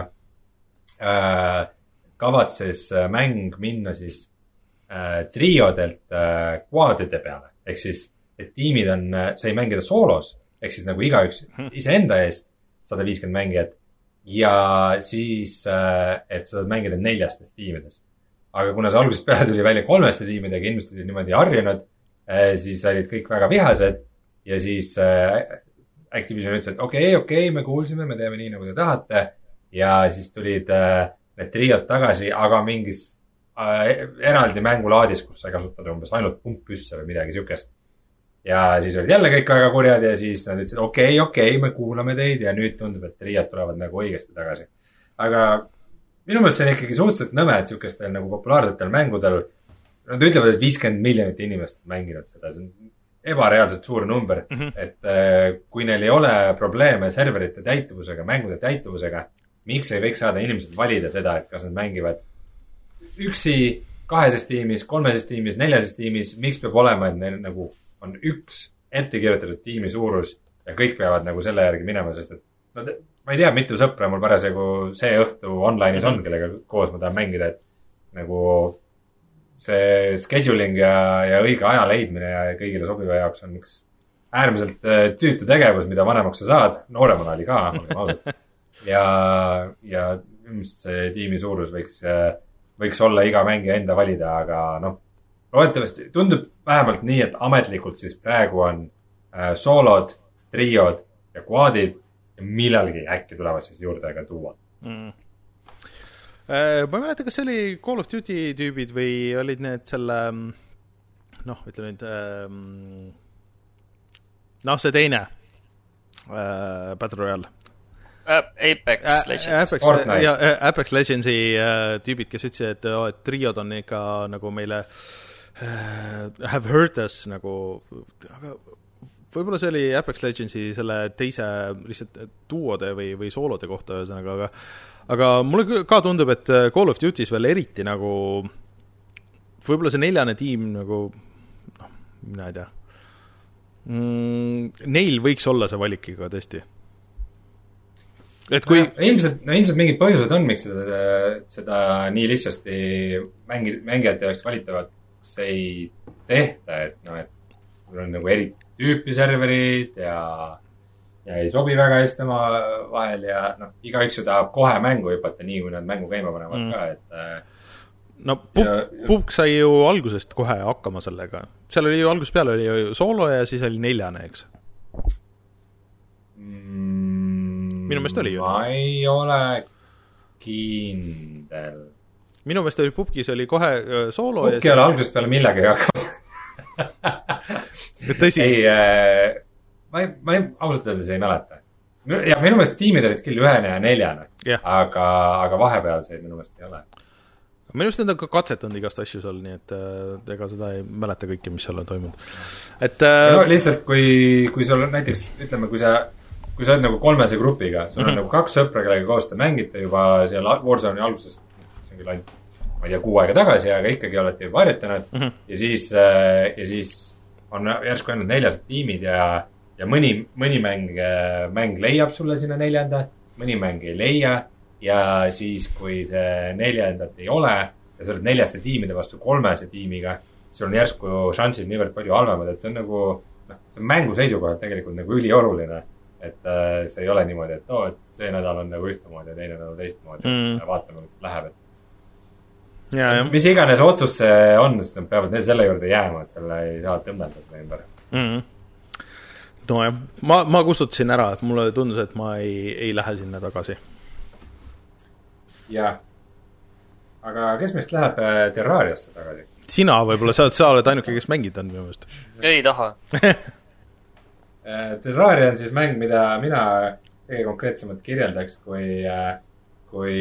äh, kavatses mäng minna siis äh, triodelt äh, quadide peale. Ehk siis, et tiimid on, sai mängida soolos, ehk siis nagu igaüks iseenda eest sada viiskümmend mängijat ja siis, äh, et sa saad mängida neljastes tiimides. Aga kuna see algusest peale tuli välja kolmeste tiimidega, inimesed olid niimoodi harjunud, siis olid kõik väga vihased ja siis Activision ütles, et okei, okay, okei, okay, me kuulsime, me teeme nii, nagu te tahate ja siis tulid need triod tagasi, aga mingis eraldi mängulaadis, kus sai kasutada umbes ainult pumppüsse või midagi siukest. Ja siis olid jälle kõik väga kurjad ja siis nad ütlesid, okei, okay, okei, okay, me kuulame teid ja nüüd tundub, et triod tulevad nagu õigesti tagasi. Aga minu mõttes see on ikkagi suhteliselt nõme, et siukestel nagu populaarsetel mängudel, nad ütlevad, et viiskümmend miljonit inimest on mänginud seda, see on ebareaalselt suur number, mm -hmm. et äh, kui neil ei ole probleeme serverite täituvusega, mängude täituvusega, miks ei võiks saada inimesed valida seda, et kas nad mängivad üksi, kaheses tiimis, kolmeses tiimis, neljases tiimis, miks peab olema, et neil nagu on üks ettekirjutatud tiimi suurus ja kõik peavad nagu selle järgi minema, sest et no, ma ei tea, mitu sõpra mul parasjagu see õhtu online'is on, kellega koos ma tahan mängida, et nagu see scheduling ja, ja õige aja leidmine ja kõigile sobiva jaoks on üks äärmiselt tüütu tegevus, mida vanemaks sa saad. Nooremana oli ka, olgem ausad. Ja, ja see tiimi suurus võiks, võiks olla iga mängija enda valida, aga noh, loodetavasti tundub vähemalt nii, et ametlikult siis praegu on äh, soolod, triod ja quadid ja millalgi äkki tulevad siis juurde ka duod. Mm. Ma ei mäleta, kas see oli Call of Duty tüübid või olid need selle, noh, ütle nüüd, noh, see teine äh, Battle Royale. Apex Legends. Apex, ja, Apex Legendsi äh, tüübid, kes ütlesid, et, oh, et triod on ikka nagu meile äh, have hurt us nagu, aga võib-olla see oli Apex Legendsi selle teise lihtsalt duode või, või soolode kohta ühesõnaga, aga aga mulle ka tundub, et Call of Duty's veel eriti nagu võib-olla see neljane tiim nagu, noh, mina ei tea mm, neil võiks olla see valikiga tõesti. Et kui no, ilmselt, no ilmselt mingid põhjused on, miks seda, seda nii lihtsasti mängi, mängijate jaoks valitavaks ei tehta, et noh, et mul on nagu eri tüüpi serverid ja ja ei sobi väga hästi oma vahel ja noh, igaüks ju tahab kohe mängu hüpata nii, kui nad mängu käima panevad mm. ka, et no Pupk sai ju algusest kohe hakkama sellega. Seal oli ju algusest peale oli ju soolo ja siis oli neljane, eks? Mm, minu meelest oli ju. Ma ei ole kindel. Minu meelest oli Pupkis oli kohe soolo. Pupk ei ole algusest peale millegagi hakkamas. Tõsi. Ei, äh, ma ei, ma ei, ausalt öeldes ei mäleta. Ja minu meelest tiimid olid küll ühene ja neljane, yeah. aga, aga vahepealseid minu meelest ei ole. Minu meelest need on ka katsetanud igast asju seal, nii et äh, ega seda ei mäleta kõike, mis seal on toimunud. Et, äh, no, lihtsalt, kui, kui sul on näiteks, ütleme, kui sa, kui sa oled nagu kolmese grupiga, sul on mm-hmm. nagu kaks sõpra, kellega koos te mängite juba seal Warzone'i alguses, see on küll ainult, ma ei tea, kuu aega tagasi, aga ikkagi olete juba harjutanud mm-hmm. ja siis, äh, ja siis on järsku ainult neljased tiimid ja ja mõni, mõni mäng, mäng leiab sulle sinna neljanda, mõni mäng ei leia ja siis, kui see neljandat ei ole ja sa oled neljaste tiimide vastu kolmese tiimiga, siis on järsku šansid niivõrd palju halvemad, et see on nagu, noh, see on mängu seisukohalt tegelikult nagu ülioluline, et äh, see ei ole niimoodi, et oo, et see nädal on nagu ühtemoodi ja teine nädal teistmoodi mm. ja vaatame, kuidas läheb, et ja, ja. mis iganes otsus see on, siis nad peavad neil selle juurde jääma, et selle ei saa tõmmelda selle ümber mm. No jah, ma, ma kustutasin ära, et mulle tundus, et ma ei, ei lähe sinna tagasi. Jah. aga kes meist läheb Terrariasse tagasi? Sina võib-olla, sa, sa oled ainuke, kes mängid on minu meelest. Ei taha. Terraria on siis mäng, mida mina kõige konkreetsemalt kirjeldaks kui, kui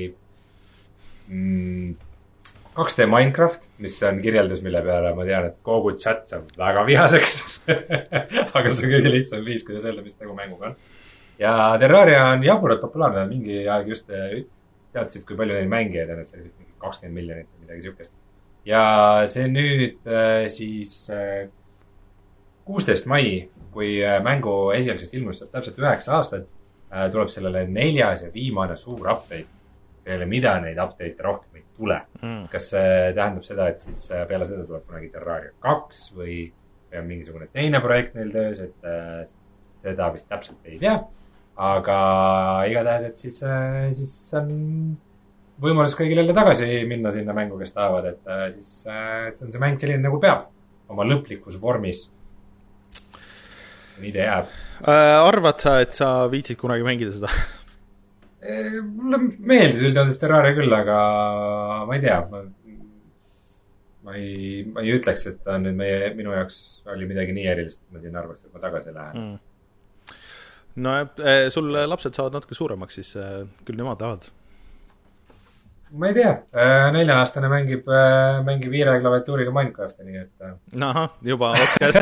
mm, kaks D Minecraft, mis on kirjeldus, mille peale ma tean, et kogu chat saab väga vihaseks. Aga see on kõige lihtsam viis, kuidas öelda, mis nagu mänguga on. Ja Terraria on jaburalt populaarne, mingi aeg just teadsid, kui palju neil mängijaid on, et see oli vist mingi kakskümmend miljonit või midagi siukest. Ja see nüüd siis kuusteist mai, kui mängu esialgsest ilmust täpselt üheksa aastat, tuleb sellele neljas ja viimane suur update, peale mida neid update'e rohkem ei tule. Mm. Kas see tähendab seda, et siis peale seda tuleb kunagi Terraria kaks või on mingisugune teine projekt neil töös, et seda vist täpselt ei tea. Aga igatahes, et siis, siis on võimalus kõigil jälle tagasi minna sinna mängu, kes tahavad, et siis see on see mäng selline nagu peab oma lõplikus vormis. Nii ta jääb. Äh, arvad sa, et sa viitsid kunagi mängida seda? Mulle meeldis üldjoontes Terraria küll, aga ma ei tea. Ma, ma, ei, ma ei ütleks, et ta nüüd meie, minu jaoks oli midagi nii erilist, et ma siin arvaks, et ma tagasi lähen. Mm. No sul lapsed saavad natuke suuremaks, siis küll nemad tahavad. Ma ei tea. Nelja-aastane mängib, mängib viire klaviatuuriga Minecrafti, nii et... Aha, juba oskad.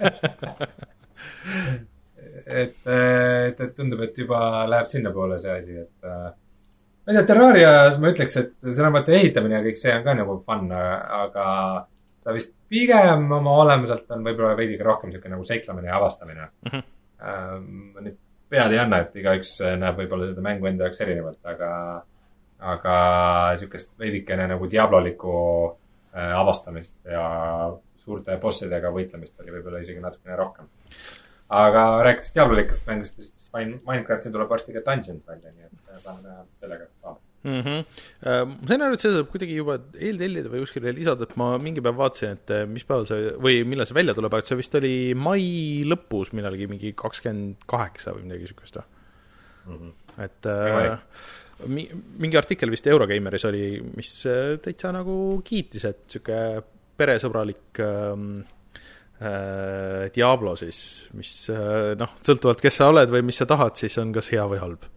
et, et, et tundub, et juba läheb sinna poole see asi, et... Ma ei tea, Terrarias ma ütleks, et selle mõttes ehitamine ja kõik see on ka nagu fun, aga ta vist pigem oma olemuselt on võib-olla veidike rohkem selline nagu seiklamine ja avastamine. Mm-hmm. Ma nüüd pead ei anna, et igaüks näeb võib-olla seda mängu enda jaoks erinevalt, aga, aga sükest veidikene nagu diablolikku avastamist ja suurte bossidega võitlemist oli võib-olla isegi natukene rohkem. Aga rääkides diablolikast mängust, siis Minecrafti tuleb varsti ka Dungeons välja, nii et tahan näha, mis sellega saab. Mm-hmm. Ma sain aru, et see saab kuidagi juba eeltellida või kuskile lisada, et ma mingi päev vaatasin, et mis päeval see, või millal see välja tuleb, et see vist oli mai lõpus millalgi mingi kakskümmend kaheksa või midagi sükest. Mm-hmm. Et äh, mingi artikkel vist Eurogeimeris oli, mis täitsa nagu kiitis, et süke peresõbralik ähm, äh, Diablo siis, mis äh, noh, sõltuvalt kes sa oled või mis sa tahad, siis on kas hea või halb.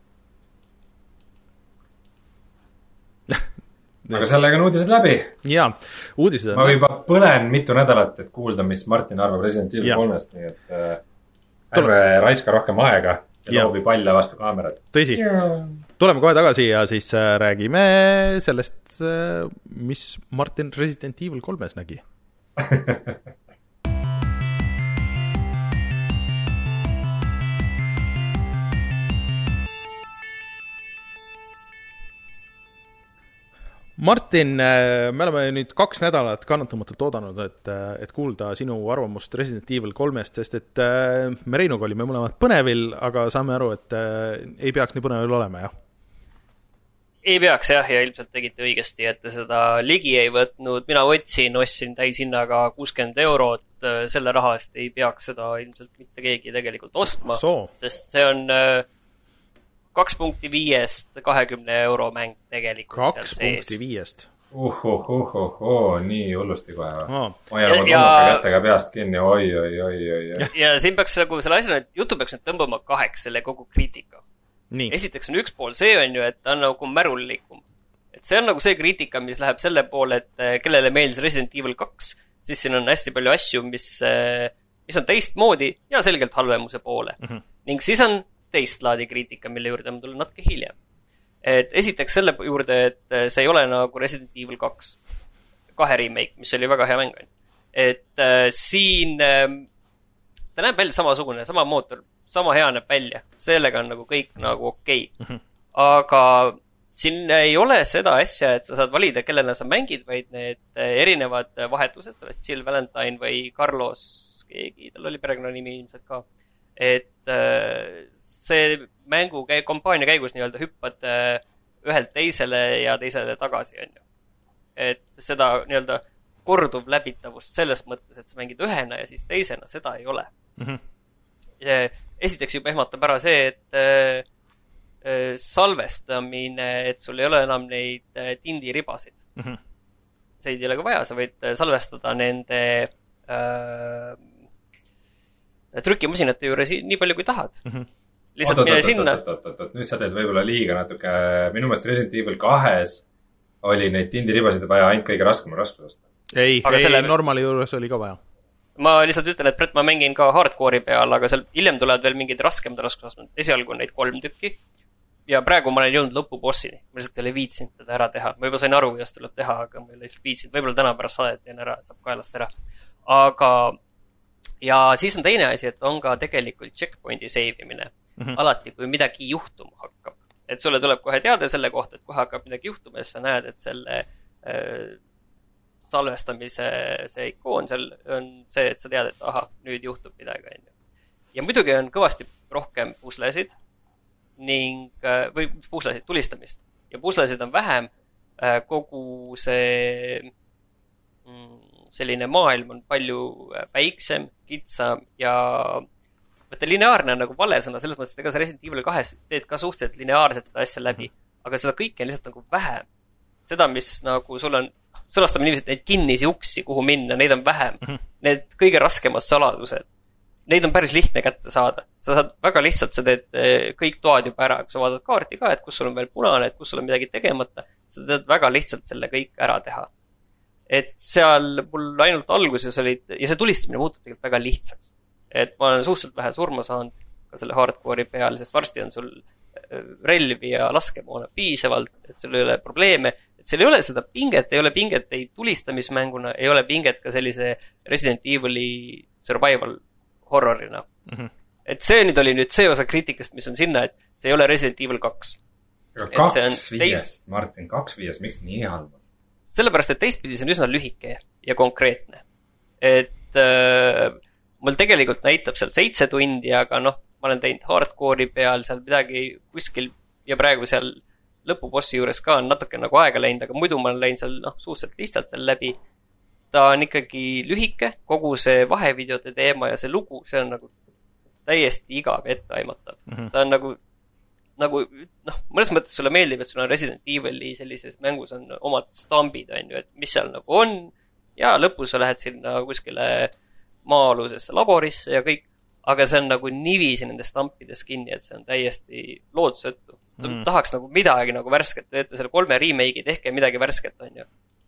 Aga sellega on uudised läbi. Jaa, uudised on. Ma juba põlen mitu nädalat, et kuulda, mis Martin arvab Resident Evil kolmest, nii et äh, ärme raiska rohkem aega ja loobi palle vastu kaamerat. Tõsi. Ja. Tuleme kohe tagasi ja siis äh, räägime sellest, äh, mis Martin Resident Evil kolmes nägi. Martin, me oleme nüüd kaks nädalat kannatamatult oodanud, et, et kuulda sinu arvamust Resident Evil kolmest, sest et me Reinuga olime mõlemad põnevil, aga saame aru, et ei peaks nii põnevil olema, jah? Ei peaks, jah, ja ilmselt tegite õigesti, et te seda ligi ei võtnud. Mina võtsin, ostsin täishinnaga kuuskümmend eurot, selle rahast ei peaks seda ilmselt mitte keegi tegelikult ostma, so. Sest see on... kaks punkti viiest kahekümne euro mäng tegelikult. Kaks punkti viiest? Uh, uh, uh, uh, uh, nii hullusti kohe. Oh. Ma jään oma tundmaka kättega peast kinni, oi, oi, oi, oi. Ja, ja siin peaks nagu selle asjana, et jutu peaks nüüd tõmbama kaheks selle kogu kriitika. Nii. Esiteks on üks pool, see on ju, et ta on nagu märullikum. Et see on nagu see kriitika, mis läheb selle poole, et kellele meeldis Resident Evil kaks, siis siin on hästi palju asju, mis, mis on teistmoodi ja selgelt halvemuse poole. Mm-hmm. Ning siis on teist laadi kriitika, mille juurde ma tulen natuke hiljem. Et esiteks selle juurde, et see ei ole nagu Resident Evil kaks kahe remake, mis oli väga hea mäng. Et äh, siin äh, ta näeb välja samasugune, sama mootor, sama hea näeb välja. Sellega on nagu kõik nagu okei. Okay. Aga siin ei ole seda asja, et sa saad valida, kellena sa mängid, vaid need erinevad vahetused, sellest Jill Valentine või Carlos, keegi, tal oli perekonna nimi ilmselt ka. Et äh, see mängu käi, kampaania käigus nii-öelda hüppad ühelt teisele ja teisele tagasi, on ju. Et seda nii-öelda korduv läbitavust selles mõttes, et sa mängid ühena ja siis teisena, seda ei ole. Mm-hmm. Esiteks juba ehmatab ära see, et salvestamine, et sul ei ole enam neid tindiribasid. Mm-hmm. See ei ole ka vaja, sa võid salvestada nende äh, trükimasinate juures nii palju, kui tahad. Mm-hmm. Lihtsalt mine sinna. Nüüd sa teed võib-olla liiga natuke, minu meelest Resident Evil kahes oli neid tindiribasid vaja ainult kõige raskema raskusest. Ei, ei selle... normali juures oli ka vaja. Ma lihtsalt ütlen, et Brett, ma mängin ka hardcore'i peal, aga seal hiljem tulevad veel mingid raskemad raskusastmed. Esialgu on neid kolm tükki ja praegu ma olen jõudnud lõpubossini. Ma lihtsalt ei ole viitsinud teda ära teha. Ma juba sain aru, kuidas tuleb teha, aga ma ei ole lihtsalt viitsinud. Võib-olla täna pärast saadet teen ära, saab kaelast ära. Aga ja siis on teine asi, et on ka tegelikult checkpointi seivimine. Mm-hmm. Alati, kui midagi juhtuma hakkab. Et sulle tuleb kohe teada selle kohta, et kohe hakkab midagi juhtuma, ja sa näed, et selle äh, salvestamise see ikoon seal on see, et sa tead, et aha, nüüd juhtub midagi. Ja muidugi on kõvasti rohkem puslesid ning, äh, või puslesid, tulistamist. Ja puslesid on vähem, äh, kogu see mm, selline maailm on palju väiksem, kitsam ja Võtta lineaarne on nagu vale sõna, selles mõttes, et ega sa Resident Evil kahes teed ka suhteliselt lineaarselt seda asja läbi, aga seda kõike on lihtsalt nagu vähem. Seda, mis nagu sul on, sõnastame niiviisi, et neid kinnisi uksi, kuhu minna, neid on vähem. Need kõige raskemad saladused, neid on päris lihtne kätte saada. Sa saad väga lihtsalt, sa teed kõik toad juba ära, kui sa vaatad kaarti ka, et kus sul on veel punane, et kus sul on midagi tegemata, sa teed väga lihtsalt selle kõik ära teha. Et seal mul ainult alguses olid, ja see tulistamine muutub tegelikult väga lihtsaks. Et ma olen suhteliselt vähe surma saanud ka selle hardcore'i peal, sest varsti on sul relvi ja laskemoona piisavalt, et sul ei ole probleeme, et seal ei ole seda pinget, ei ole pinget ei tulistamismänguna, ei ole pinget ka sellise Resident Evil'i survival horrorina. Mm-hmm. Et see nüüd oli nüüd see osa kriitikast, mis on sinna, et see ei ole Resident Evil kaks. Aga kaks viiest, Martin, kaks viiest, miks nii halb? Sellepärast, et teistpidi see on üsna lühike ja konkreetne. Et äh, mul tegelikult näitab seal seitse tundi, aga noh, ma olen teinud hardcore'i peal seal midagi kuskil ja praegu seal lõpubossi juures ka on natuke nagu aega läinud, aga muidu ma olen läinud seal noh, suhteliselt lihtsalt seal läbi. Ta on ikkagi lühike, kogu see vahevideote teema ja see lugu, see on nagu täiesti igav etteaimatav. Mm-hmm. Ta on nagu, nagu noh, mõnes mõttes sulle meeldib, et sul on Resident Evil'i sellises mängus on omad stambid, on ju, et mis seal nagu on ja lõpus sa lähed sinna kuskile maa-alusesse laborisse ja kõik, aga see on nagu nivisi nendes stampides kinni, et see on täiesti loodusetu. Mm. Tahaks nagu midagi nagu värsket, teete selle kolme remake, tehke midagi värsket, on ju.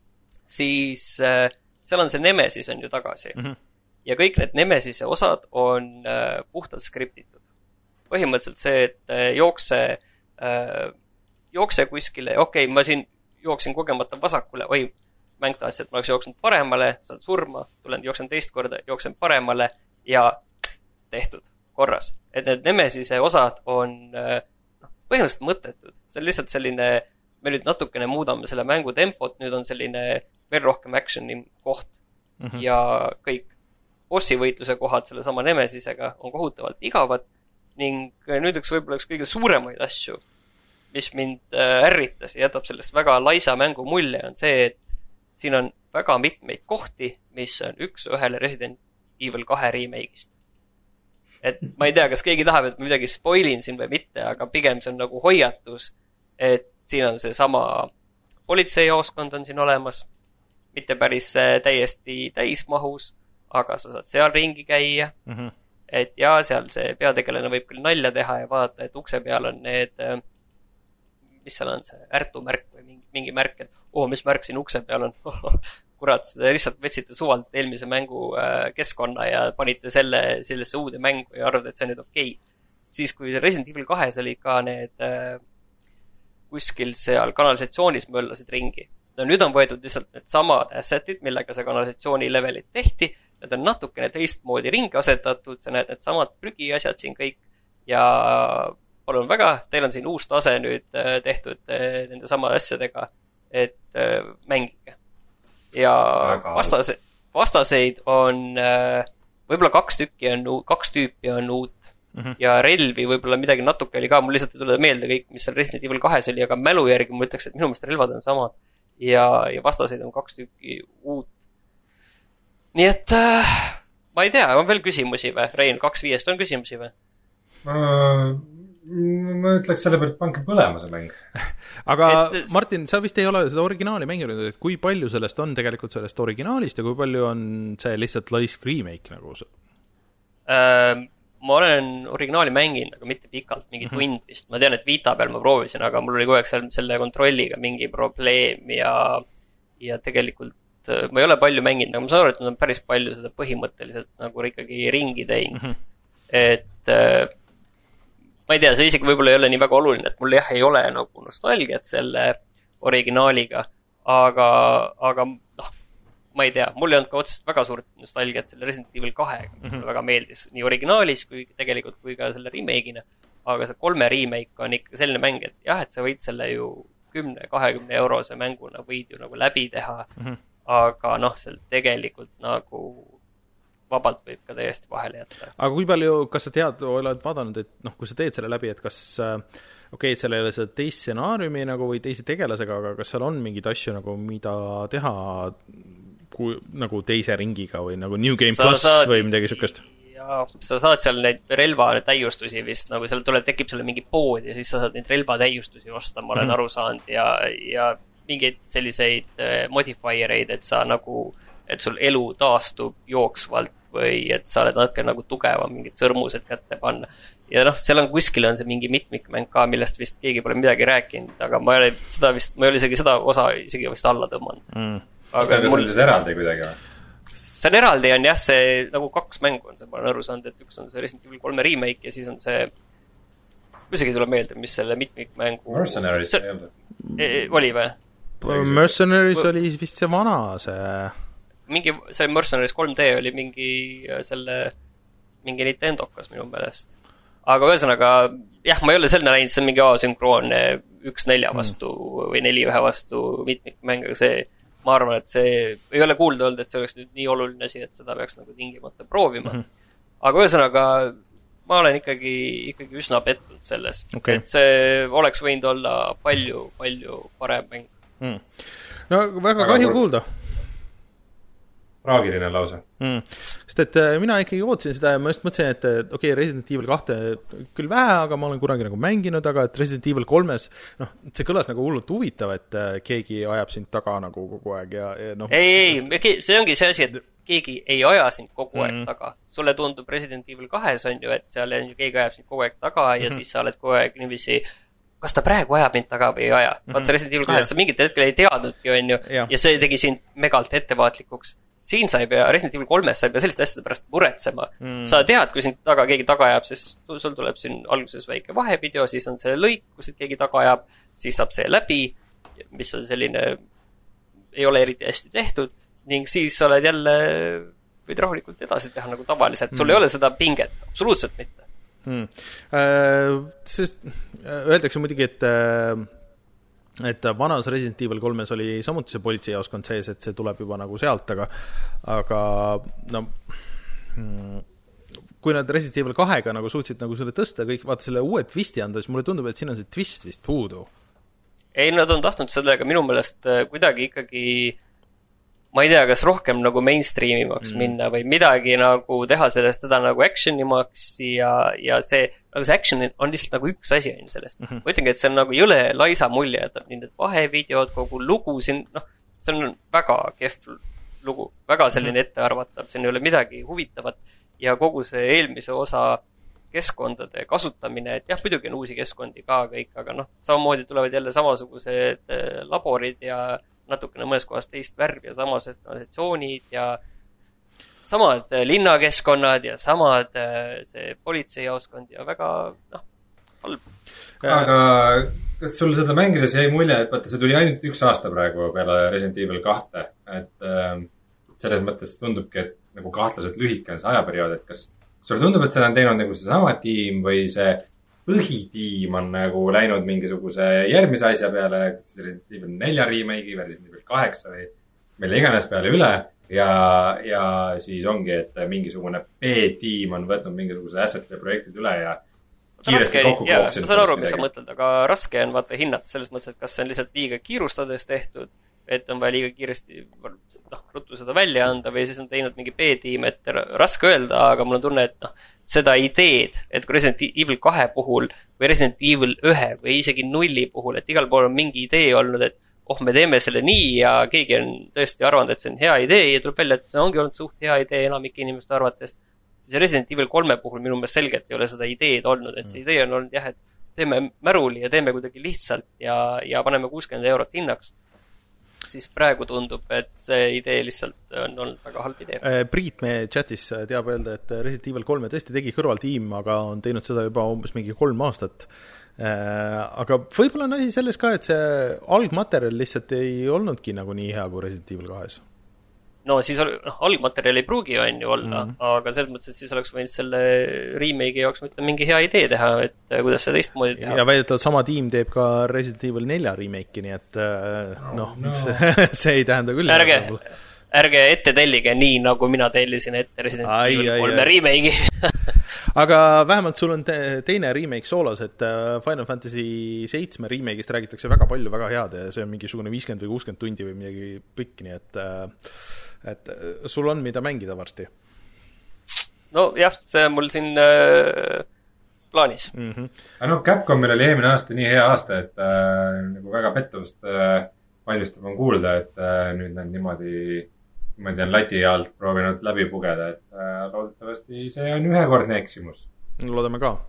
Siis äh, seal on see Nemesis on ju tagasi. Mm-hmm. Ja kõik need Nemesise osad on äh, puhtalt skriptitud. Põhimõtteliselt see, et äh, jookse, äh, jookse kuskile, okei, okay, ma siin jooksin kogemata vasakule, oi, mäng tahtis, et ma oleks jooksnud paremale, saan surma, tulen jooksen teist korda, jooksen paremale ja tehtud korras. Et need Nemesise osad on noh, põhimõtteliselt mõttetud. See on lihtsalt selline, me nüüd natukene muudame selle mängu tempot, nüüd on selline veel rohkem actioni koht. Mm-hmm. Ja kõik bossivõitluse kohad selle sama Nemesisega on kohutavalt igavad ning nüüd üks võib-olla üks kõige suuremaid asju, mis mind ärritas ja jätab sellest väga laisa mängu mulje, on see, et siin on väga mitmeid kohti, mis on üks ühele Resident Evil kahe remake'ist. Et ma ei tea, kas keegi tahab, et ma midagi spoilin siin või mitte, aga pigem see on nagu hoiatus, et siin on see sama politseijaoskond on siin olemas, mitte päris täiesti täismahus, aga sa saad seal ringi käia, mm-hmm. et ja seal see peategelane võib küll nalja teha ja vaadata, et ukse peal on need, mis seal on see ärtumärk või mingi, mingi märk, et oo, mis märk siin ukse peal on, kurat, seda lihtsalt võtsite suvalt eelmise mängu keskkonna ja panite selle sellesse uude mängu ja arvad, et see on nüüd okei. Siis kui Resident Evil kahes oli ka need kuskil seal kanalisatsioonis möllasid ringi. No nüüd on võetud lihtsalt need samad assetid, millega see kanalisatsiooni levelit tehti, need on natukene teistmoodi ringi asetatud, sa näed need samad prügiasjad siin kõik ja palun väga, teil on siin uus tase nüüd tehtud nende sama asjadega, et mängige. Ja vastase, vastaseid on võib-olla kaks tükki on, kaks tüüpi on uut mm-hmm. ja relvi võib-olla midagi natuke oli ka, mul lihtsalt ei tule meelde kõik, mis seal Resident Evil kahes oli, aga mälu järgi ma ütleks, et minu meelest relvad on samad ja, ja vastaseid on kaks tükki uut. Nii et äh, ma ei tea, on veel küsimusi või? Rein, kaks viiest on küsimusi või? Uh, ma ütleks selle pealt pange põlema see mäng. Aga et... Martin, sa vist ei ole seda originaali mänginud, et kui palju sellest on tegelikult sellest originaalist ja kui palju on see lihtsalt laisk remake nagu see? Äh, ma olen originaali mänginud, aga mitte pikalt, mingi mm -hmm. tund vist. Ma tean, et Vita peal ma proovisin, aga mul oli kogu aeg seal selle kontrolliga mingi probleem ja, ja tegelikult ma ei ole palju mänginud, aga ma saan aru, et ma olen päris palju seda põhimõtteliselt nagu ikkagi ringi teinud. Mm -hmm. Et ma ei tea, see isegi võib-olla ei ole nii väga oluline, et mul jah ei ole nagu nostalgiat selle originaaliga, aga, aga noh, ma ei tea, mul ei olnud ka otsest väga suurt nostalgiat selle Resident Evil kahega, mis mulle väga meeldis nii originaalis kui tegelikult kui ka selle remake'ina, aga see kolme remake on ikka selline mäng, et jah, et sa võid selle ju kümne kahekümne eurose mänguna võid ju nagu läbi teha, mm -hmm. aga noh, seal tegelikult nagu vabalt võib ka täiesti vahele jätta. Aga kui palju, kas sa tead, oled vaadanud, et noh, kui sa teed selle läbi, et kas okei, okay, et seal ei ole seda teist stsenaariumi nagu või teise tegelasega, aga kas seal on mingeid asju nagu, mida teha kui, nagu teise ringiga või nagu New Game sa Plus saad, või midagi sükest? Jaa, sa saad seal neid relva täiustusi vist, nagu seal tuleb, tekib sulle mingi pood ja siis sa saad neid relva täiustusi osta, ma olen mm -hmm. aru saanud ja, ja mingeid selliseid modifiereid, et sa nagu, et sul elu taastub jooksvalt või et sa oled natuke nagu tugevam, mingid sõrmused kätte panna. Ja noh, seal on kuskil on see mingi mitmikmäng ka, millest vist keegi pole midagi rääkinud, aga ma ei ole seda vist, ma ei ole isegi seda osa isegi vist alla tõmmanud. Mm. Aga kas mul... on siis eraldi kuidagi või? See on eraldi, on jah, see nagu kaks mängu on see, ma olen aru saanud, et üks on see Resident Evil kolme remake ja siis on see, isegi tuleb meelde, mis selle mitmikmängu Mercenaries see... e, oli või? Mercenaries oli vist see vana, see mingi, see Mercenaries kolm D oli mingi selle, mingi Nintendokas minu meelest. Aga ühesõnaga, jah, ma ei ole selle näinud, see on mingi asünkroonne üks nelja vastu mm. või neli ühe vastu mitmikmäng, aga see, ma arvan, et see ei ole kuulda olnud, et see oleks nüüd nii oluline asi, et seda peaks nagu tingimata proovima. Mm -hmm. Aga ühesõnaga, ma olen ikkagi, ikkagi üsna pettunud selles. Okay. Et see oleks võinud olla palju, palju parem mäng. Mm. No väga kahju aga kuulda. Traagiline lause. Mm. Sest et mina ikkagi ootsin seda ja ma just mõtlesin, et okei, okay, Resident Evil kahte küll vähe, aga ma olen kunagi nagu mänginud, aga et Resident Evil kolmes, noh, see kõlas nagu hullult huvitav, et keegi ajab sind taga nagu kogu aeg ja, ja noh. Ei, ei, see ongi see asi, et keegi ei aja sind kogu aeg mm. taga. Sulle tundub Resident Evil kahes on ju, et seal on ju keegi ajab sind kogu aeg taga ja mm -hmm. siis sa oled kogu aeg niiviisi, kas ta praegu ajab mind taga või ei aja. Mm -hmm. Vaat see Resident Evil kahes, sa mingit hetkel ei teadnudki, on ju, ja. ja see tegi sind megalt ettevaatlikuks. Siin sa ei pea, Resident Evil kolmes sa ei pea selliste asjade pärast muretsema. Mm. Sa tead, kui sind taga keegi taga ajab, siis sul tuleb siin alguses väike vahevideo, siis on see lõik, kus sind keegi taga ajab, siis saab see läbi, mis on selline, ei ole eriti hästi tehtud, ning siis sa oled jälle, võid rahulikult edasi teha nagu tavaliselt. Sul mm. ei ole seda pinget, absoluutselt mitte. Mm. Äh, sest öeldakse muidugi, et et vanas Resident Evil kolmes oli samuti see politseijaoskond sees, et see tuleb juba nagu sealt, aga aga no kui nad Resident Evil kahega nagu suutsid nagu selle tõsta kõik, vaata selle uue twisti anda, siis mulle tundub, et siin on see twist vist puudu. Ei, nad on tahtnud sellega minu meelest kuidagi ikkagi ma ei tea, kas rohkem nagu mainstreamimaks mm. minna või midagi nagu teha sellest seda nagu actionimaks ja, ja see, nagu see action on lihtsalt nagu üks asi on sellest. Mm-hmm. Ma ütlengi, et see on nagu jõle laisa mulje, et nii need vahevideod, kogu lugu siin, noh, see on väga kehv lugu, väga selline mm-hmm. ettearvatav, siin ei ole midagi huvitavat ja kogu see eelmise osa keskkondade kasutamine, et jah, muidugi on uusi keskkondi ka kõik, aga noh, samamoodi tulevad jälle samasugused laborid ja natukene mõnes kohas teist värv ja samased organisatsioonid ja samad linnakeskkonnad ja samad see politseijaoskond ja väga, noh, halb. Aga kas sul seda mängides jäi mulje, et vaata, see tuli ainult üks aasta praegu peale Resident Evil kahte, et äh, selles mõttes tundubki, et nagu kahtlaselt lühike on see ajaperiood, et kas sulle tundub, et seda on teinud nagu see sama tiim või see põhitiim on nagu läinud mingisuguse järgmise asja peale, kas Resident Evil nelja remake'i või Resident Evil kaheksa või mille iganes peale üle ja, ja siis ongi, et mingisugune B-tiim on võtnud mingisugused assetid ja projektid üle ja kiiresti kokku koopsinud. Ma saan aru, mis sa mõtled, aga raske on vaata hinnata selles mõttes, et kas see on lihtsalt liiga kiirustades tehtud et on vaja liiga kiiresti noh, ruttu seda välja anda või siis on teinud mingi B-tiim, et raske öelda, aga mul on tunne, et noh, seda ideed, et kui Resident Evil kahe puhul või Resident Evil ühe või isegi nulli puhul, et igal pool on mingi idee olnud, et oh, me teeme selle nii ja keegi on tõesti arvanud, et see on hea idee ja tuleb välja, et see ongi olnud suht hea idee enamike inimeste arvates. Siis Resident Evil kolme puhul minu meelest selgelt ei ole seda ideed olnud, et see idee on olnud jah, et teeme märuli ja teeme kuidagi lihtsalt ja, ja paneme kuuskümmend eurot hinnaks. Siis praegu tundub, et see idee lihtsalt on olnud väga halb idee. Priit meie chatis teab öelda, et Resident Evil kolme tõesti tegi kõrvaltiim, aga on teinud seda juba umbes mingi kolm aastat. Aga võib-olla on asi selles ka, et see algmaterjal lihtsalt ei olnudki nagu nii hea kui Resident Evil kahes. No siis no, algmaterjal ei pruugi on ju olla, mm. aga selles mõttes, et siis oleks võinud selle remake'i jaoks mitte mingi hea idee teha, et kuidas seda teistmoodi teha. Ja väidetavalt sama tiim teeb ka Resident Evil nelja remake'i, nii et noh, no. see ei tähenda küll. Ärge, ärge ette tellige nii, nagu mina tellisin ette Resident ai, Evil ai, kolme ai. Remake'i. Aga vähemalt sul on te teine remake soolas, et Final Fantasy seitsme remake'ist räägitakse väga palju, väga head ja see on mingisugune viiskümmend või kuuskümmend tundi või midagi pikk, nii et et sul on mida mängida varsti? No jah, see on mul siin äh, plaanis. Mm-hmm. Aga no Capcomil oli eelmine aasta nii hea aasta, et äh, nagu väga pettust äh, valmistab on kuulda, et äh, nüüd nad niimoodi, niimoodi on lati alt proovinud läbi pugeda, et äh, loodetavasti see on ühekordne eksimus. Loodame ka.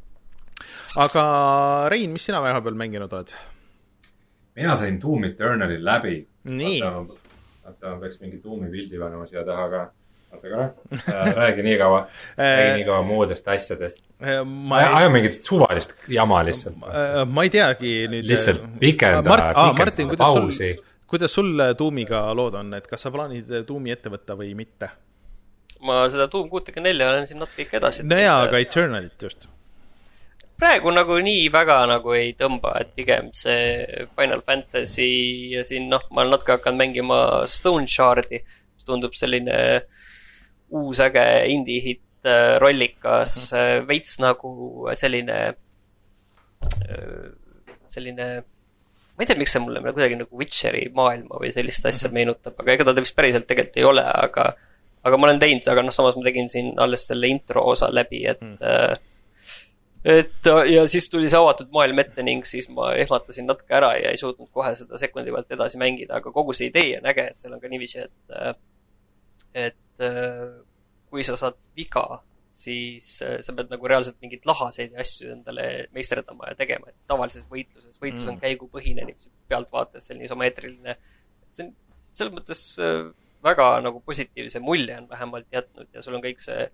Aga Rein, mis sina vahepeal mänginud oled? Mina sain Doom Eternali läbi. Nii. Vaata, Vaata, ma peaks mingi tuumi pildi panema siia taha ka. Vaata ka, räägi nii kaua, räägi nii kaua muudest asjadest. Ma ei... Aja mingit suvalist jama lihtsalt. Ma ei teagi nüüd... Lihtsalt pikenda, Mart... pikenda Martin, pausi. Sul, kuidas sul tuumiga lood on, et kas sa plaanid tuumi ette võtta või mitte? Ma seda Doom kuuskümmend neli olen siin natuke ikka edasi. No jaa, aga Eternalit just. Praegu nagu nii väga nagu ei tõmba, et pigem see Final Fantasy ja siin, noh, ma olen natuke hakanud mängima Stone Shardi, mis tundub selline uus äge indie-hit rollikas, veits nagu selline selline, ma ei tea, miks see mulle kuidagi nagu Witcheri maailma või sellist asja meenutab, aga ega ta vist päriselt tegelikult ei ole, aga, aga ma olen teinud, aga noh, samas ma tegin siin alles selle intro osa läbi, et mm. Et, ja siis tuli see avatud maailm ette ning siis ma ehmatasin natuke ära ja ei suutnud kohe seda sekundi pealt edasi mängida, aga kogu see idee on äge, et seal on ka niiviisi, et, et kui sa saad viga, siis sa pead nagu reaalselt mingid lahaseid ja asju endale meisterdama ja tegema, et tavalises võitluses, võitlus on käigupõhine, niiviisi pealtvaates selline isomeetriline. See on selles mõttes väga nagu positiivse mulje on vähemalt jätnud ja sul on kõik see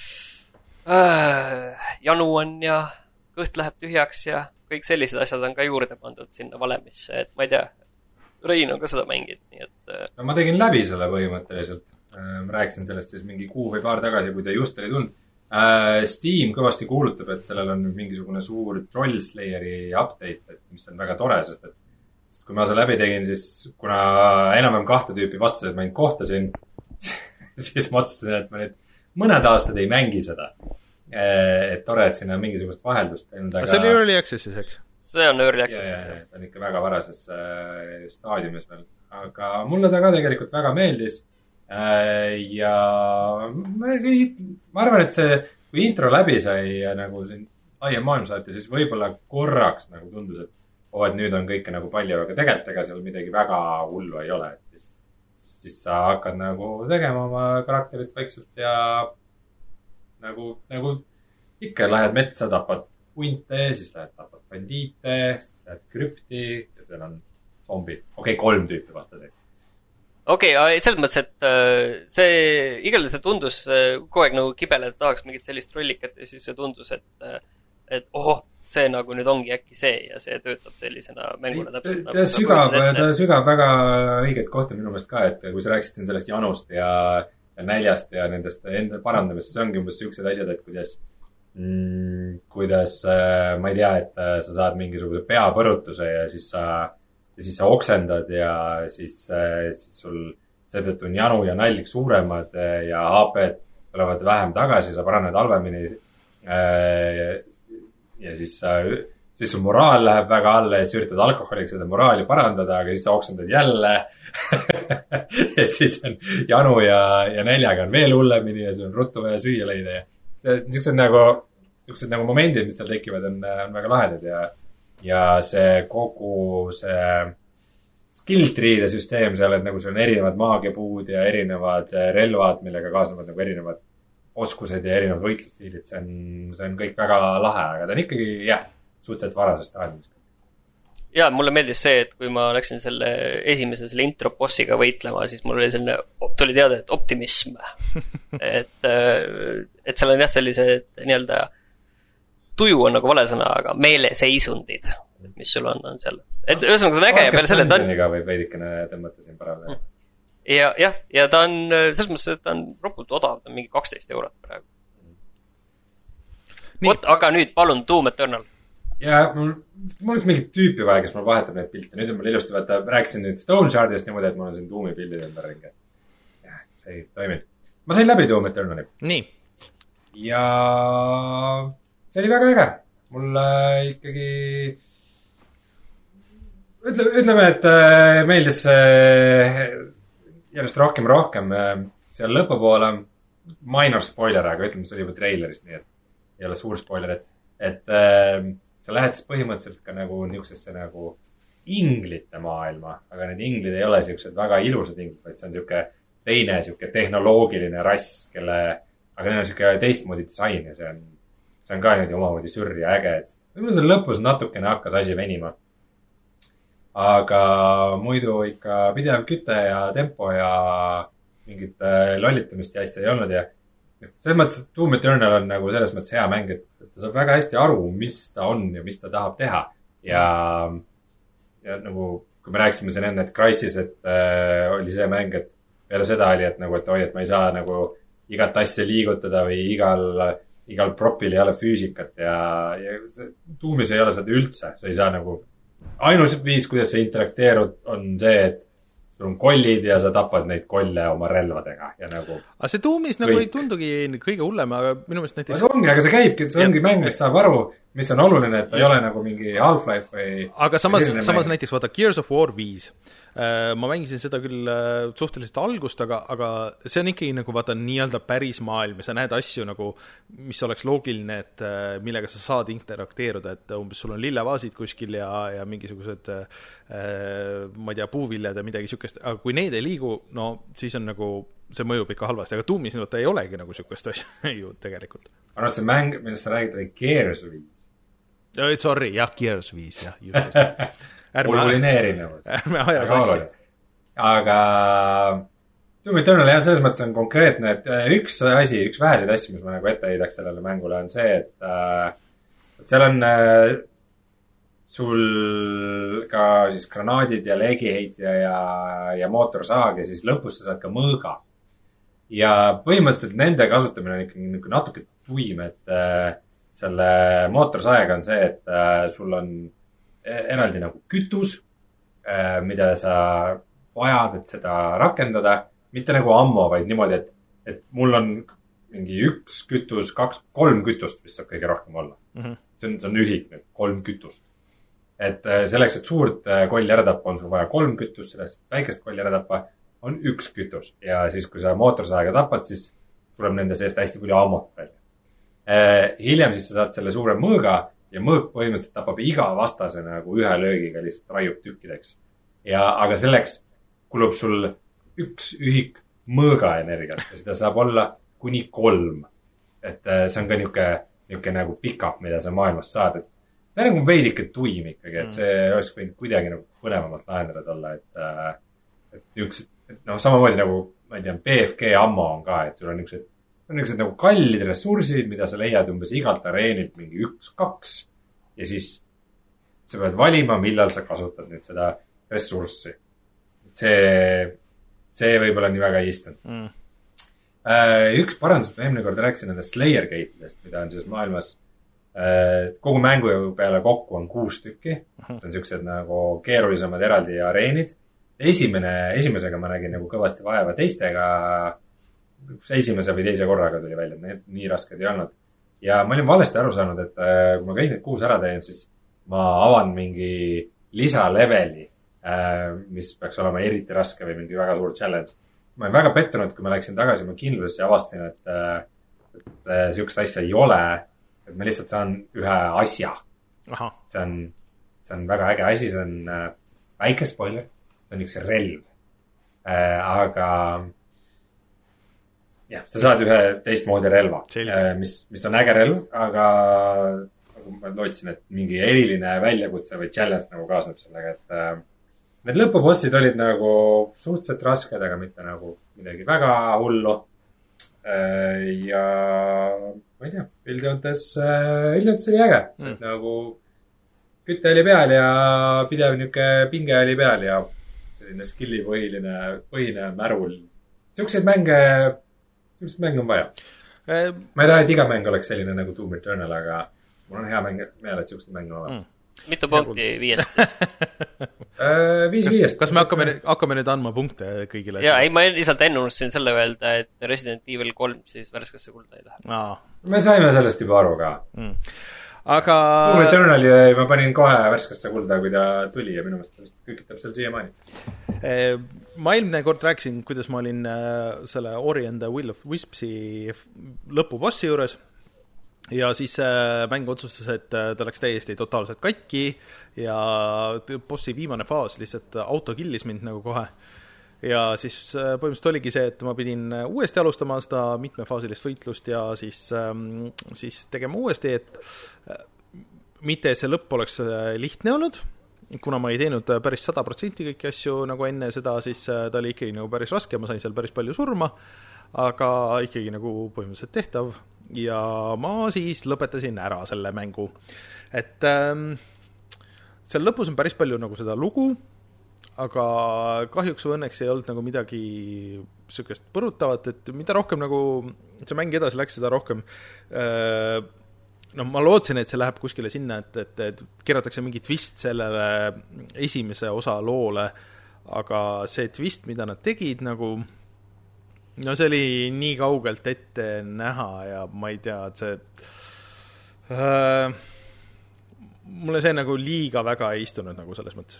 Äh, janu on ja kõht läheb tühjaks ja kõik sellised asjad on ka juurde pandud sinna valemisse, et ma ei tea, Rein on ka seda mängid, nii et no ma tegin läbi selle põhimõtteliselt, ma rääkisin sellest siis mingi kuu või paar tagasi, kui ta just oli tulnud. Steam kõvasti kuulutab, et sellel on mingisugune suur Troll Slayeri update, et mis on väga tore, sest et sest kui ma selle läbi tegin, siis kuna enam-vähem kahte tüüpi vastused ma ainult kohtasin, siis ma otsustasin, et ma nüüd mõned aastad ei mängi seda. Et tore, et sinna on mingisugust vaheldust. Aga see oli early access'is, eks? See on early access. Ja, ja, ta on ikka väga varases staadiumis veel. Aga mulle ta ka tegelikult väga meeldis. Ja ma, ma arvan, et see, kui intro läbi sai nagu siin laiem maailm saati, siis võib-olla korraks nagu tundus, et oo, et nüüd on kõike nagu palju, aga tegelikult ega seal midagi väga hullu ei ole, et siis siis sa hakkad nagu tegema oma karakterit vaikselt ja nagu, nagu ikka lähed metsa, tapad hunte, siis lähed tapad bandiite, siis lähed krüpti ja seal on zombid. Okei, okay, kolm tüüpi vastaseid. Okei, okay, selles mõttes, et see, igal see tundus kogu aeg nagu kibeleda tahaks mingit sellist rollikat ja siis see tundus, et, et oho, see nagu nüüd ongi äkki see ja see töötab sellisena mänguna täpselt. Ta, ta, sügab, ta sügab väga õiget kohta minu meelest ka, et kui sa rääkisid siin sellest janust ja, ja näljast ja nendest enda parandamist, see ongi umbes sellised asjad, et kuidas, mm, kuidas ma ei tea, et sa saad mingisuguse peapõrutuse ja siis sa, ja siis sa oksendad ja siis, siis sul seetõttu on janu ja nälg suuremad ja H P-d tulevad vähem tagasi, sa paraned halvemini ja siis sa siis sul moraal läheb väga alla ja siis üritad alkoholiga seda moraali parandada, aga siis sa oksendad jälle ja siis on janu ja, ja näljaga on veel hullemini ja sul on ruttu vaja süüa leida ja niisugused nagu, niisugused nagu momendid, mis seal tekivad, on, on väga lahedad ja, ja see kogu see skill tree'de süsteem seal, et nagu sul on erinevad maagiapuud ja erinevad relvad, millega kaasnevad nagu erinevad oskused ja erinevad võitlustiilid, see on, see on kõik väga lahe, aga ta on ikkagi, jah, suhteliselt varasest aegast. Ja, mulle meeldis see, et kui ma läksin selle esimese selle intro bossiga võitlema, siis mul oli selline, tuli teada, et optimism. et, et seal on jah sellise nii-öelda tuju on nagu vale sõna, aga meeleseisundid, mis sul on, on seal. Et ühesõnaga see on äge ja peale selle ta on... võib veidikene tõmmata siin paremini. Ja, jah, ja ta on, selles mõttes, et ta on ropult odav, ta on mingi kaksteist eurot praegu. Vot, aga nüüd palun Doom Eternal. Ja mul, mul oleks mingit tüüpi vaja, kes mul vahetab neid pilte. Nüüd on mul ilusti, vaata, rääkisin nüüd Stone Shardist niimoodi, et mul on siin Doomi pildid ümber ringi. Jah, see ei toiminud. Ma sain läbi Doom Eternali. Nii. Ja see oli väga äge. Mul äh, ikkagi ütle, ütleme, et äh, meeldis äh, järjest rohkem rohkem äh, seal lõpupoole minor spoiler, aga ütleme, see oli juba trailerist, nii et ei ole suur spoiler, et, et äh, sa lähed siis põhimõtteliselt ka nagu niisugusesse nagu inglite maailma, aga need inglid ei ole niisugused väga ilusad inglid, vaid see on niisugune teine niisugune tehnoloogiline rass, kelle, aga neil on niisugune teistmoodi disain ja see on, see on ka niimoodi omamoodi sürr ja äge, et võib-olla seal lõpus natukene hakkas asi venima. Aga muidu ikka pidev küte ja tempo ja mingit lollitamist ja asja ei olnud ja selles mõttes, et Doom Eternal on nagu selles mõttes hea mäng, et ta saab väga hästi aru, mis ta on ja mis ta tahab teha. Ja, ja nagu, kui me rääkisime siin enne, et Crysis, et äh, oli see mäng, et peale seda oli, et nagu, et oi, et ma ei saa nagu igat asja liigutada või igal, igal propil ei ole füüsikat ja, ja see, Doomis ei ole seda üldse. Sa ei saa nagu, ainus viis, kuidas sa interakteerud, on see, et sul on kollid ja sa tapad neid kolle oma relvadega ja nagu... Aga see Doomis nagu ei tundugi kõige hullem, aga minu meelest näiteks... See ongi, aga see käibki, see ongi mäng, mis saab aru, mis on oluline, et ta ei ole nagu mingi Half-Life või... Aga samas, samas näiteks, vaata, Gears of War viis. Ma mängisin seda küll suhteliselt algust, aga, aga see on ikkagi nagu, vaata, nii-öelda päris maailm ja sa näed asju nagu, mis oleks loogiline, et millega sa saad interakteeruda, et umbes sul on lillevaasid kuskil ja, ja mingisugused ma ei tea, puuviljad ja midagi sükest, aga kui need ei liigu, no siis on nagu, see mõjub ikka halvasti, aga Doomis no, ta ei olegi nagu sükest asja ju tegelikult. Aga no see mäng, millest sa räägid, oli Gears viis. Sorry, jah, Gears viis, jah, just, just. Oluline erinevus. Ärme aja sassi. Aga Doom Eternal jah, selles mõttes on konkreetne, et üks asi, üks väheseid asju, mis ma nagu ette heidaks sellele mängule, on see, et, et seal on sul ka siis granaadid ja leegiheitja ja, ja mootorsaag ja siis lõpus sa saad ka mõõga. Ja põhimõtteliselt nende kasutamine on ikka natuke tuim, et selle mootorsaega on see, et sul on eraldi nagu kütus, mida sa vajad, et seda rakendada. Mitte nagu ammo, vaid niimoodi, et, et mul on mingi üks kütus, kaks, kolm kütust, mis saab kõige rohkem olla. Mm-hmm. See on, see on ühik nüüd, kolm kütust. Et selleks, et suurt kolli ära tappa, on sul vaja kolm kütust, sellest väikest kolli ära tappa on üks kütus. Ja siis, kui sa mootorsaaga tapad, siis tuleb nende seest hästi palju ammot välja. Hiljem siis sa saad selle suure mõõga ja mõõk põhimõtteliselt tapab iga vastase nagu ühe löögiga lihtsalt raiub tükkideks. Ja, aga selleks kulub sul üks ühik mõõga energiat ja seda saab olla kuni kolm. Et see on ka niuke, niuke nagu pick-up, mida sa maailmast saad. Et see on nagu veidike tuim ikkagi, et see oleks võinud kuidagi nagu põnevamalt lahendada olla, et, et niuksed, et noh, samamoodi nagu, ma ei tea, B F G ammo on ka, et sul on niuksed on niisugused nagu kallid ressursid, mida sa leiad umbes igalt areenilt mingi üks, kaks ja siis sa pead valima, millal sa kasutad nüüd seda ressurssi. See, see võib-olla nii väga ei istunud. Mm. Üks parandus, ma eelmine kord rääkisin nendest Slayer gate'idest, mida on siis maailmas kogu mängu peale kokku on kuus tükki. See on niisugused nagu keerulisemad eraldi areenid. Esimene, esimesega ma nägin nagu kõvasti vaeva, teistega esimese või teise korraga tuli välja, et need nii rasked ei olnud. Ja ma olin valesti aru saanud, et kui ma kõik need kuus ära teen, siis ma avan mingi lisaleveli, mis peaks olema eriti raske või mingi väga suur challenge. Ma olen väga pettunud, kui ma läksin tagasi oma kindlusesse ja avastasin, et, et siukest asja ei ole, et ma lihtsalt saan ühe asja. Aha. See on, see on väga äge asi, see on väike spoiler, see on üks relv. Aga jah, sa saad ühe teistmoodi relva, mis, mis on äge relv, aga ma lootsin, et mingi eriline väljakutse või challenge nagu kaasneb sellega, et äh, need lõpubossid olid nagu suhteliselt rasked, aga mitte nagu midagi väga hullu. Äh, ja ma ei tea, üldjoontes, äh, üldjoontes oli äge, mm. et nagu kütte oli peal ja pidev niuke pinge oli peal ja selline skilli põhiline, põhine märul. Siukseid mänge, siukseid mänge on vaja. Äh, ma ei taha, et iga mäng oleks selline nagu Doom Eternal, aga mul on hea mäng, meel, et siuksed mäng on olemas. Mm. Mitu punkti viiest? Viis viiest. Kas me hakkame, hakkame nüüd andma punkte kõigile? Jaa, ei, ma lihtsalt enne unustasin selle öelda, et Resident Evil kolm siis värskesse kulda ei lähe. Aa. Me saime sellest juba aru ka. Mm. Aga... Doom Eternali ma panin kohe värskesse kulda, kui ta tuli ja minu meelest kükitab seal siiamaani. Ma eelmine kord rääkisin, kuidas ma olin selle Ori and the Will of Wispsi lõpubossi juures. Ja siis äh, mäng otsustas, et äh, ta läks täiesti totaalselt katki ja bossi viimane faas lihtsalt auto killis mind nagu kohe. Ja siis äh, põhimõtteliselt oligi see, et ma pidin uuesti alustama seda mitmefaasilist võitlust ja siis, ähm, siis tegema uuesti, et äh, mitte see lõpp oleks äh, lihtne olnud, kuna ma ei teinud päris sada protsenti kõiki asju nagu enne seda, siis äh, ta oli ikkagi nagu päris raske, ma sain seal päris palju surma, aga ikkagi nagu põhimõtteliselt tehtav. Ja ma siis lõpetasin ära selle mängu. Et ähm, seal lõpus on päris palju nagu seda lugu, aga kahjuks või õnneks ei olnud nagu midagi sükest põrutavat, et mida rohkem nagu see mäng edasi läks, seda rohkem äh, no ma lootsin, et see läheb kuskile sinna, et, et, et kirjatakse mingi twist sellele esimese osa loole, aga see twist, mida nad tegid nagu no see oli nii kaugelt ette näha ja ma ei tea, et see äh, mulle see nagu liiga väga ei istunud nagu selles mõttes.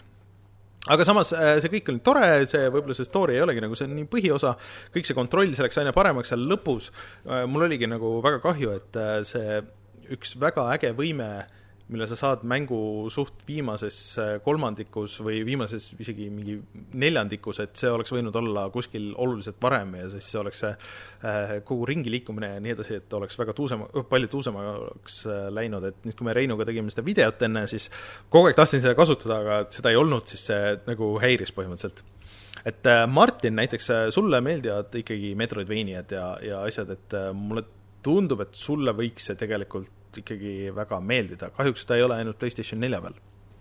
Aga samas see kõik oli tore, see võib-olla see story ei olegi nagu see on nii põhiosa, kõik see kontroll, see läks aina paremaks seal lõpus. Mul oligi nagu väga kahju, et see üks väga äge võime, mille sa saad mängu suht viimases kolmandikus või viimases isegi mingi neljandikus, et see oleks võinud olla kuskil oluliselt varem ja siis see oleks see äh, kogu ringi liikumine ja nii edasi, et oleks väga tuusema, palju tuusemaks läinud, et nüüd kui me Reinuga tegime seda videot enne, siis kogu aeg tahtsin seda kasutada, aga seda ei olnud, siis see nagu häiris põhimõtteliselt. Et äh, Martin, näiteks sulle meeldivad ikkagi Metroidvaniad ja, ja asjad, et äh, mulle tundub, et sulle võiks see tegelikult ikkagi väga meeldida. Kahjuks seda ei ole ainult PlayStation nelja peal.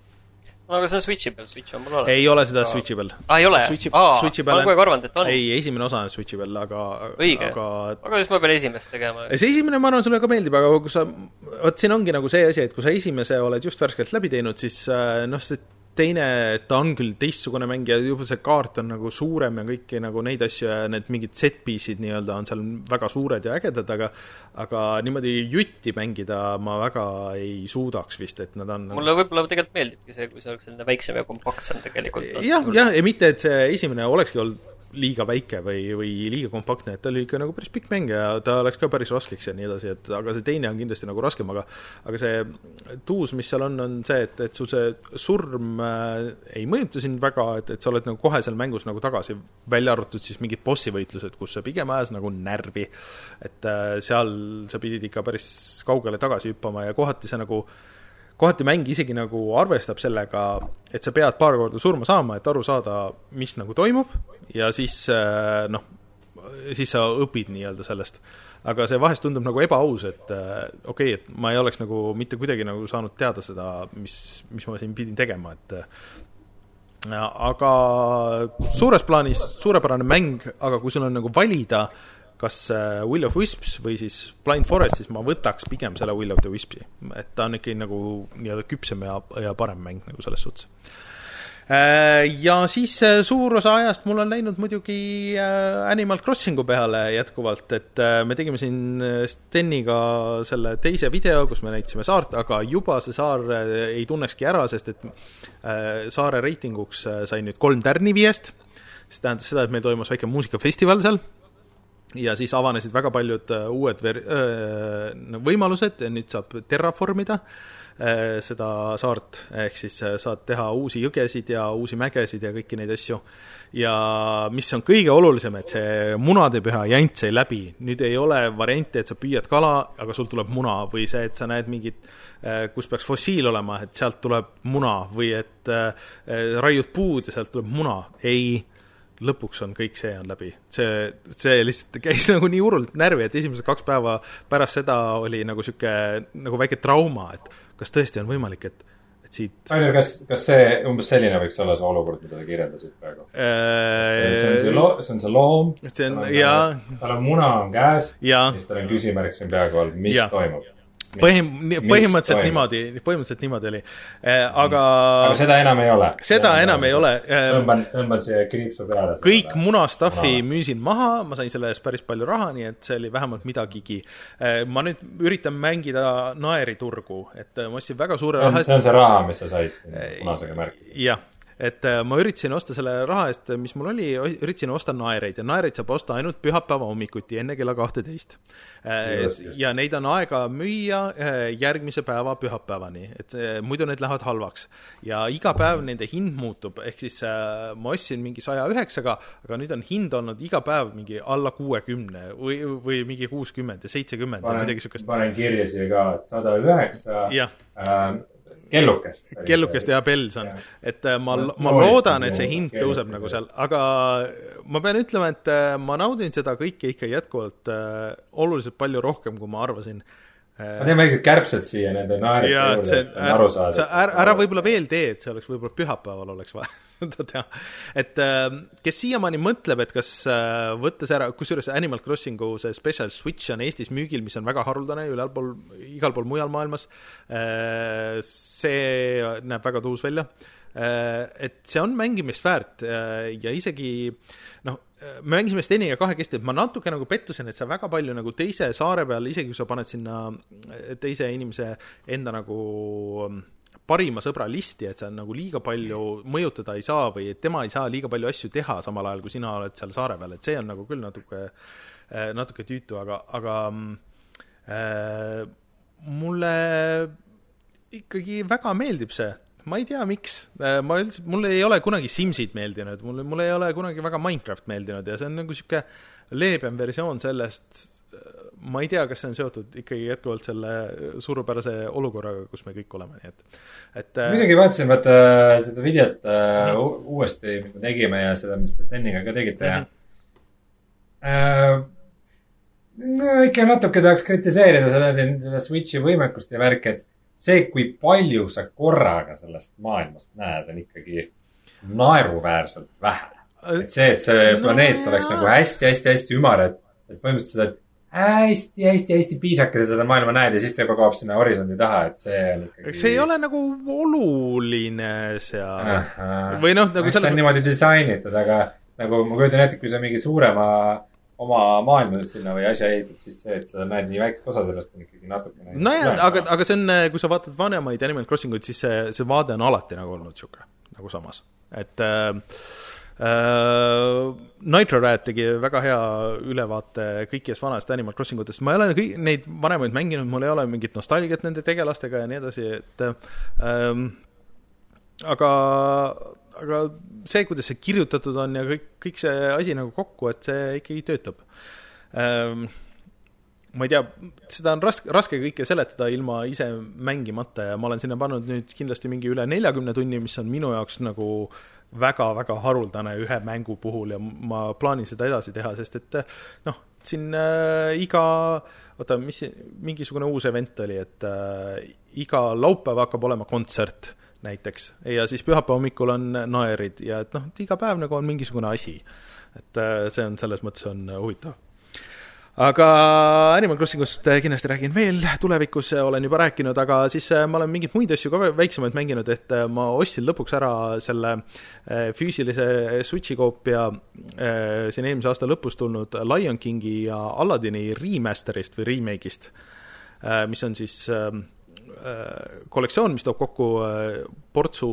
No, aga see on Switchi peal, Switch on mul ole. Ei ole seda aga... Switchi peal. Ah, ei ole? Switchi, Aa, Switchi ma olen kohe arvanud, et on. Ei, esimene osa on Switchi peal, aga... Õige, aga, aga siis ma pean esimest tegema. See esimene, ma arvan, sulle ka meeldib, aga kui sa... Võt, siin ongi nagu see asi, et kui sa esimese oled just värskelt läbi teinud, siis noh, see teine, ta on küll teistsugune mäng ja juba see kaart on nagu suurem ja kõiki nagu neid asju ja need mingid set-piece'id nii-öelda on seal väga suured ja ägedad, aga aga niimoodi jutti mängida ma väga ei suudaks vist, et nad on... Mulle võib-olla tegelikult meeldibki see, kui see oleks selline väiksem ja kompaktsem tegelikult. Jah, jah, ja mitte, et see esimene olekski olnud liiga väike või, või liiga kompaktne, et ta oli ikka nagu päris pikk mäng ja ta oleks ka päris raskeks ja nii edasi, et aga see teine on kindlasti nagu raskem, aga, aga see tuus, mis seal on, on see, et, et sul see surm äh, ei mõjuta sind väga, et, et sa oled nagu kohe seal mängus nagu tagasi, välja arvatud siis mingid bossivõitlused, kus sa pigem ajas nagu närvi, et äh, seal sa pidid ikka päris kaugele tagasi hüppama ja kohati sa nagu kohati mäng isegi nagu arvestab sellega, et sa pead paar korda surma saama, et aru saada, mis nagu toimub ja siis, noh, siis sa õpid nii-öelda sellest. Aga see vahest tundub nagu ebaaus, et okei, okay, et ma ei oleks nagu mitte kuidagi nagu saanud teada seda, mis, mis ma siin pidin tegema, et aga suures plaanis suurepärane mäng, aga kui sul on nagu valida kas Will of Wisps või siis Blind Forest, siis ma võtaks pigem selle Will of the Wispsi. Et ta on ikka nagu nii-öelda küpsem ja, ja parem mäng nagu selles suhtes. Ja siis suur osa ajast mul on läinud muidugi Animal Crossingu peale jätkuvalt, et me tegime siin Steniga selle teise video, kus me näitasime saart, aga juba see saar ei tunnekski ära, sest et saare reitinguks sai nüüd kolm tärni viiest. See tähendas seda, et meil toimus väike muusikafestival seal ja siis avanesid väga paljud uued ver- öö, võimalused, nüüd saab terraformida seda saart, ehk siis saad teha uusi jõgesid ja uusi mägesid ja kõiki neid asju. Ja mis on kõige olulisem, et see munadepüha jant sai läbi. Nüüd ei ole varianti, et sa püüad kala, aga sul tuleb muna, või see, et sa näed mingit, kus peaks fossiil olema, et sealt tuleb muna, või et raiud puud ja sealt tuleb muna. Ei, lõpuks on kõik see on läbi. See, see lihtsalt käis nagu nii urult närvi, et esimesed kaks päeva pärast seda oli nagu siuke, nagu väike trauma, et kas tõesti on võimalik, et, et siit... Ainu, kas, kas see umbes selline võiks olla see olukord, mida te kirjeldasid praegu? Eee... See, on see, lo, see on see loom, see on, tal, on, ja... tal on muna on käes ja siis tal on küsimärk siin peaaegu all, mis ja. toimub. Põhim, põhimõtteliselt niimoodi, põhimõtteliselt niimoodi oli. Aga... aga seda enam ei ole. Seda ja, enam ei ole. Tõmban, tõmban siia kriipsu peale. Kõik munastaffi müüsin maha, ma sain selle eest päris palju raha, nii et see oli vähemalt midagigi. Ma nüüd üritan mängida naeriturgu, et ma ostsin väga suure raha. See on see raha, mis sa said punasega märkida. Jah. Et ma üritasin osta selle raha eest, mis mul oli, üritasin osta naereid ja naereid saab osta ainult pühapäeva hommikuti enne kella kahteteist. Just, just. Ja neid on aega müüa järgmise päeva pühapäevani, et muidu need lähevad halvaks. Ja iga päev nende hind muutub, ehk siis ma ostsin mingi saja üheksaga, aga nüüd on hind olnud iga päev mingi alla kuuekümne või, või mingi kuuskümmend ja seitsekümmend. Panen, panen kirja siia ka, et sada üheksa äh, Kellukest. Kellukest ja Bells on. Et ma, ma loodan, et see hind tõuseb nagu seal, aga ma pean ütlema, et ma naudin seda kõike ikka jätkuvalt äh, oluliselt palju rohkem, kui ma arvasin. Ma tean väiksed kärbsed siia nende naerite juurde, et on aru saada. Ära, ära võib-olla veel tee, et see oleks võib-olla pühapäeval oleks vaja. Et kes siiamaani mõtleb, et kas võttes ära, kusjuures Animal Crossingu see Special Switch on Eestis müügil, mis on väga haruldane igal pool, igal pool mujal maailmas, see näeb väga tuus välja, et see on mängimist väärt ja isegi noh, me mängisime Steniga kahekesti, et ma natuke nagu pettusin, et sa väga palju nagu teise saare peal, isegi kui sa paned sinna teise inimese enda nagu parima sõbra listi, et sa nagu liiga palju mõjutada ei saa või et tema ei saa liiga palju asju teha samal ajal, kui sina oled seal saare peal, et see on nagu küll natuke, natuke tüütu, aga, aga äh, mulle ikkagi väga meeldib see. Ma ei tea, miks. Ma üldse, mulle ei ole kunagi Simsid meeldinud, mulle, mulle ei ole kunagi väga Minecraft meeldinud ja see on nagu siuke leebem versioon sellest. Ma ei tea, kas see on seotud ikkagi jätkuvalt selle suurepärase olukorraga, kus me kõik oleme. Nii et, et, Midagi vaatasin, vaata seda videot mm-hmm. uh, uuesti, mis me tegime ja seda, mis te Steniga ka tegite. Mm-hmm. Uh, no ikka natuke tahaks kritiseerida seda, seda Switchi võimekust ja värk, et see, kui palju sa korraga sellest maailmast näed, on ikkagi naeruväärselt vähe. Et see, et see planeet no, oleks jah. Nagu hästi, hästi, hästi ümar, et, et põhimõtteliselt seda hästi, hästi, hästi piisakese seda maailma näed ja siis ta juba kaob sinna horisondi taha, et see on ikkagi... See ei ole nagu oluline seal. Või noh, nagu selle... on niimoodi disainitud, aga nagu ma kujutan ette, kui sa mingi suurema oma maailma sinna või asja ehitad, siis see, et sa näed nii väikest osa sellest on ikkagi natuke... No jah, aga, aga see on, kui sa vaatad vanemaid Animal Crossinguid, siis see, see vaade on alati nagu olnud siuke, nagu samas. Et... Äh, Uh, Nitro Rat tegi väga hea ülevaate kõikidest vanast Animal Crossingutest. Ma ei ole kõik, neid vanemaid mänginud, mul ei ole mingit nostalgiat nende tegelastega ja nii edasi, et um, aga, aga see, kuidas see kirjutatud on ja kõik, kõik see asi nagu kokku, et see ikkagi töötab. Um, ma ei tea, seda on raske, raske kõike seletada ilma ise mängimata ja ma olen sinna pannud nüüd kindlasti mingi üle neljakümne tunni, mis on minu jaoks nagu väga-väga haruldane ühe mängu puhul ja ma plaanin seda edasi teha, sest et noh, siin äh, iga, oota, mis mingisugune uus event oli, et äh, iga laupäev hakkab olema kontsert näiteks ja siis pühapäeva hommikul on naerid ja et noh, et iga päev nagu on mingisugune asi. Et äh, see on selles mõttes on huvitav. aga Animal Crossingust kindlasti räägin veel, tulevikus olen juba rääkinud, aga siis ma olen mingeid muid asju ka väiksemaid mänginud, et ma ostsin lõpuks ära selle füüsilise Switchi koopia siin eelmise aasta lõpus tulnud Lion Kingi ja Aladdini remasterist või remake'ist, mis on siis kollektsioon, mis toob kokku portsu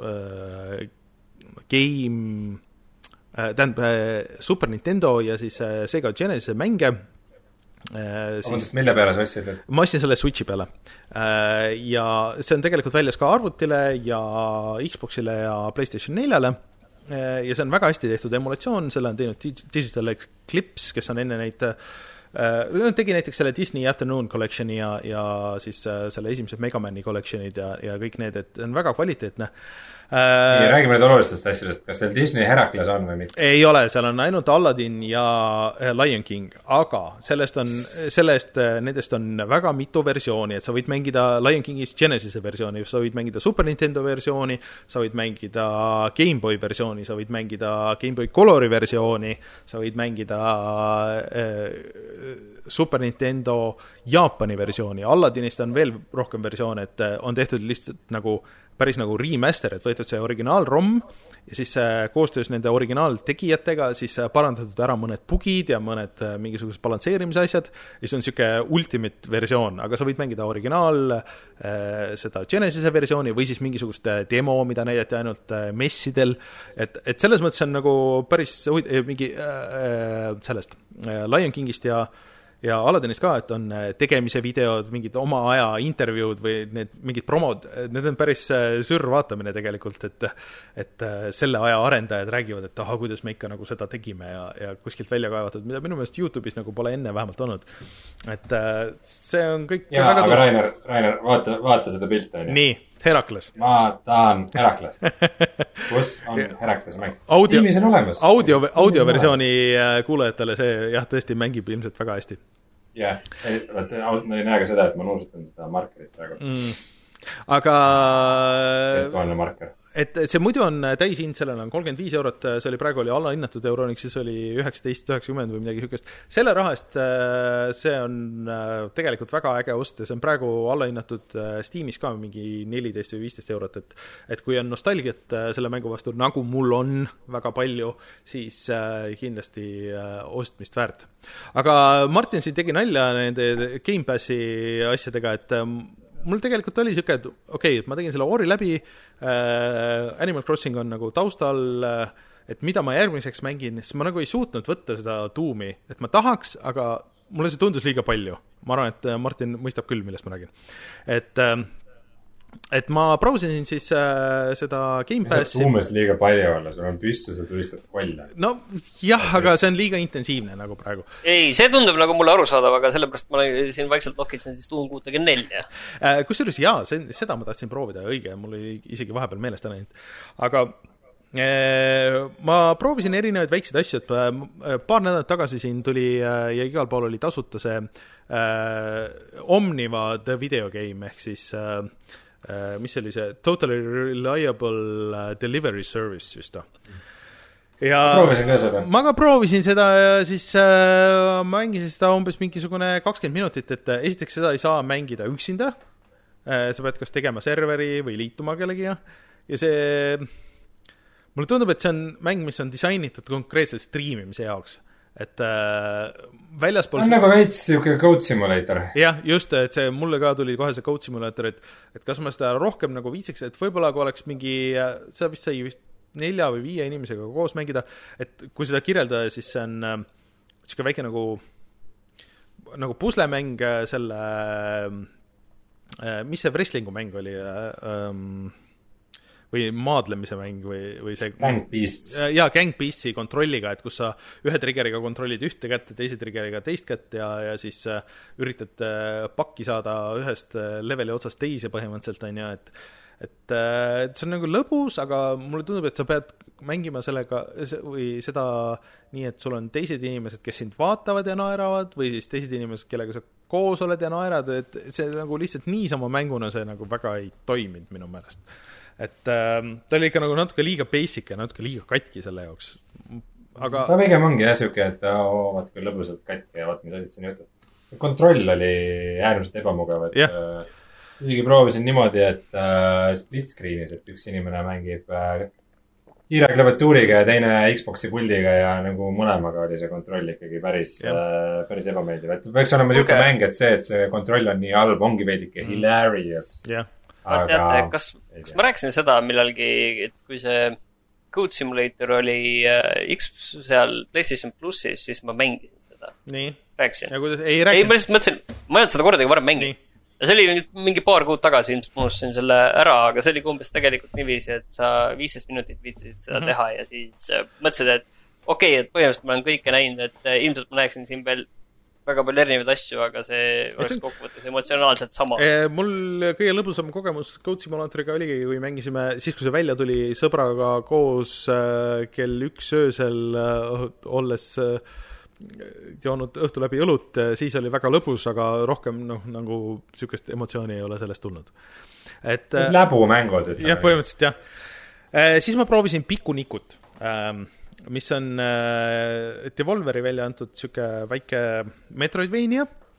game, tähendab Super Nintendo ja siis Sega Genesis mänge. Siis, mille peale sa ostsid? Ma ostsin selle Switchi peale ja see on tegelikult väljas ka arvutile ja Xboxile ja PlayStation neljale ja see on väga hästi tehtud emulatsioon, selle on teinud Digital Eclipse, kes on enne neid tegi näiteks selle Disney Afternoon Collectioni ja, ja siis selle esimesed Megamani collectionid ja, ja kõik need, et on väga kvaliteetne. Nii, räägime nüüd olulistest asjadest, kas seal Disney Heracles on või mitte? Ei ole, seal on ainult Aladdin ja Lion King, aga sellest on, sellest, nendest on väga mitu versiooni, et sa võid mängida Lion Kingist Genesise versiooni, sa võid mängida Super Nintendo versiooni, sa võid mängida Game Boy versiooni, sa võid mängida Game Boy Colori versiooni, sa võid mängida äh, Super Nintendo Jaapani versiooni, Aladdinist on veel rohkem versioone, et on tehtud lihtsalt nagu päris nagu remaster, et võetud see originaal-ROM ja siis koostöös nende originaaltegijatega siis parandatud ära mõned bugid ja mõned mingisugused balansseerimise asjad ja see on siuke ultimate versioon, aga sa võid mängida originaal seda Genesise versiooni või siis mingisugust demo, mida näidati ainult messidel, et, et selles mõttes on nagu päris mingi äh, sellest Lion Kingist ja ja Aladdinist ka, et on tegemise videod, mingid oma aja intervjuud või need mingid promod, need on päris sürr vaatamine tegelikult, et, et selle aja arendajad räägivad, et aha, kuidas me ikka nagu seda tegime ja, ja kuskilt välja kaevatud, mida minu meelest YouTube'is nagu pole enne vähemalt olnud. Et see on kõik ja, väga aga Rainer, Rainer, vaata, vaata seda pilti. Nii, Heracles. Ma tahan Heracles. Kus on Heracles mäng? Audio, Tiimis on olemas. Audio, audio versiooni kuulajatele see jah, tõesti mängib ilmselt väga hästi. jah, ma ei näe ka seda, et ma nuusutan seda markerit praegu mm. aga virtuaalne marker, et see muidu on täishind, sellel on kolmkümmend viis eurot, see oli praegu oli allahinnatud Euroniks, siis oli üheksateist üheksakümmend või midagi sükest. Selle rahast see on tegelikult väga äge ost ja see on praegu allahinnatud Steamis ka mingi neliteist või viisteist eurot, et, et kui on nostalgiat selle mängu vastu, nagu mul on väga palju, siis kindlasti ostmist väärt. Aga Martin siin tegi nalja nende Game Passi asjadega, et mul tegelikult oli siuke, et okei, okay, et ma tegin selle Ori läbi, äh, Animal Crossing on nagu taustal, et mida ma järgmiseks mängin, siis ma nagu ei suutnud võtta seda tuumi, et ma tahaks, aga mulle see tundus liiga palju. Ma arvan, et Martin mõistab küll, millest ma räägin. Et, et ma brausisin siis äh, seda Game Passi. Tuumes liiga palju olla, sul on püstus ja tulistad kolle. No jah, aga see on liiga intensiivne nagu praegu. Ei, see tundub nagu mulle arusaadav, aga sellepärast ma siin vaikselt nokitsen siis tuum kuutekümne nelja. Äh, kusjuures jaa, see, seda ma tahtsin proovida, õige, mul oli isegi vahepeal meelest ära läinud. Aga äh, ma proovisin erinevaid väikseid asju, et äh, paar nädalat tagasi siin tuli äh, ja igal pool oli tasuta see äh, Omniva The Video Game, ehk siis äh, mis oli see Totally Reliable Delivery Service just ta. Ja proovisin ka seda. Ma ka proovisin seda ja siis äh, mängisin seda umbes mingisugune kakskümmend minutit, et esiteks seda ei saa mängida üksinda. Äh, sa pead kas tegema serveri või liituma kellegi ja, ja see mulle tundub, et see on mäng, mis on disainitud konkreetselt streamimise jaoks. Et äh, väljaspool on nagu veits siuke Code Simulator. Jah, just, et see mulle ka tuli kohe see Code Simulator, et, et kas ma seda rohkem nagu viitsiks, et võib-olla kui oleks mingi, seda vist sai vist nelja või viie inimesega koos mängida, et kui seda kirjeldada, siis see on äh, siuke väike nagu nagu puslemäng selle äh, mis see wrestlingu mäng oli äh, ähm, või maadlemise mäng või, või see Gang Beasts. Jaa, Gang Beastsi kontrolliga, et kus sa ühe triggeriga kontrollid ühte kätt ja teise triggeriga teist kätt ja, ja siis äh, üritad äh, pakki saada ühest äh, leveli otsast teise põhimõtteliselt on ja, et, et, äh, et see on nagu lõbus, aga mulle tundub, et sa pead mängima sellega või seda nii, et sul on teised inimesed, kes sind vaatavad ja naeravad või siis teised inimesed, kellega sa koos oled ja naerad, et see nagu lihtsalt niisama mänguna see nagu väga ei toiminud minu meelest. Et äh, ta oli ikka nagu natuke liiga basic ja natuke liiga katki selle jaoks. aga ta pigem ongi jah siuke, et oo, vaat kui lõbusalt katki ja vaat mis asjad siin juhtub. Kontroll oli äärmiselt ebamugav, et yeah. isegi proovisin niimoodi, et uh, split screen'is, et üks inimene mängib uh, kiire klaviatuuriga ja teine Xbox'i puldiga ja nagu mõlemaga oli see kontroll ikkagi päris yeah. uh, päris ebameeldiv. Et peaks olema okay. siuke mäng, et see, et see kontroll on nii halb, ongi veidike mm. hilarious. Yeah. Aga teate, kas, kas ma rääkisin seda millalgi, et kui see Code Simulator oli uh, X seal PlayStation Plussis, siis ma mängisin seda. Nii. Rääkisin. Ja kuidas, ei rääkinud. Ei, ma lihtsalt mõtlesin, ma ei olnud seda kordagi varem mänginud. Ja see oli mingi paar kuud tagasi, ilmselt unustasin selle ära, aga see oli umbes tegelikult niiviisi, et sa viisteist minutit viitsid seda mm-hmm. teha ja siis mõtlesid, et okei, okay, et põhimõtteliselt ma olen kõike näinud, et ilmselt ma näeksin siin veel väga palju erinevaid asju, aga see oleks kokkuvõttes emotsionaalselt sama. Mul kõige lõbusam kogemus Code Simulatoriga oligi, kui mängisime, siis kui see välja tuli sõbraga koos kell üks öösel olles joonud õhtu läbi õlut, siis oli väga lõbus, aga rohkem noh, nagu sükest emotsiooni ei ole sellest tulnud. Et, läbumängud. Jah, põhimõtteliselt jah. Siis ma proovisin Pikunikut, mis on Devolveri välja antud süke väike Metroidvania,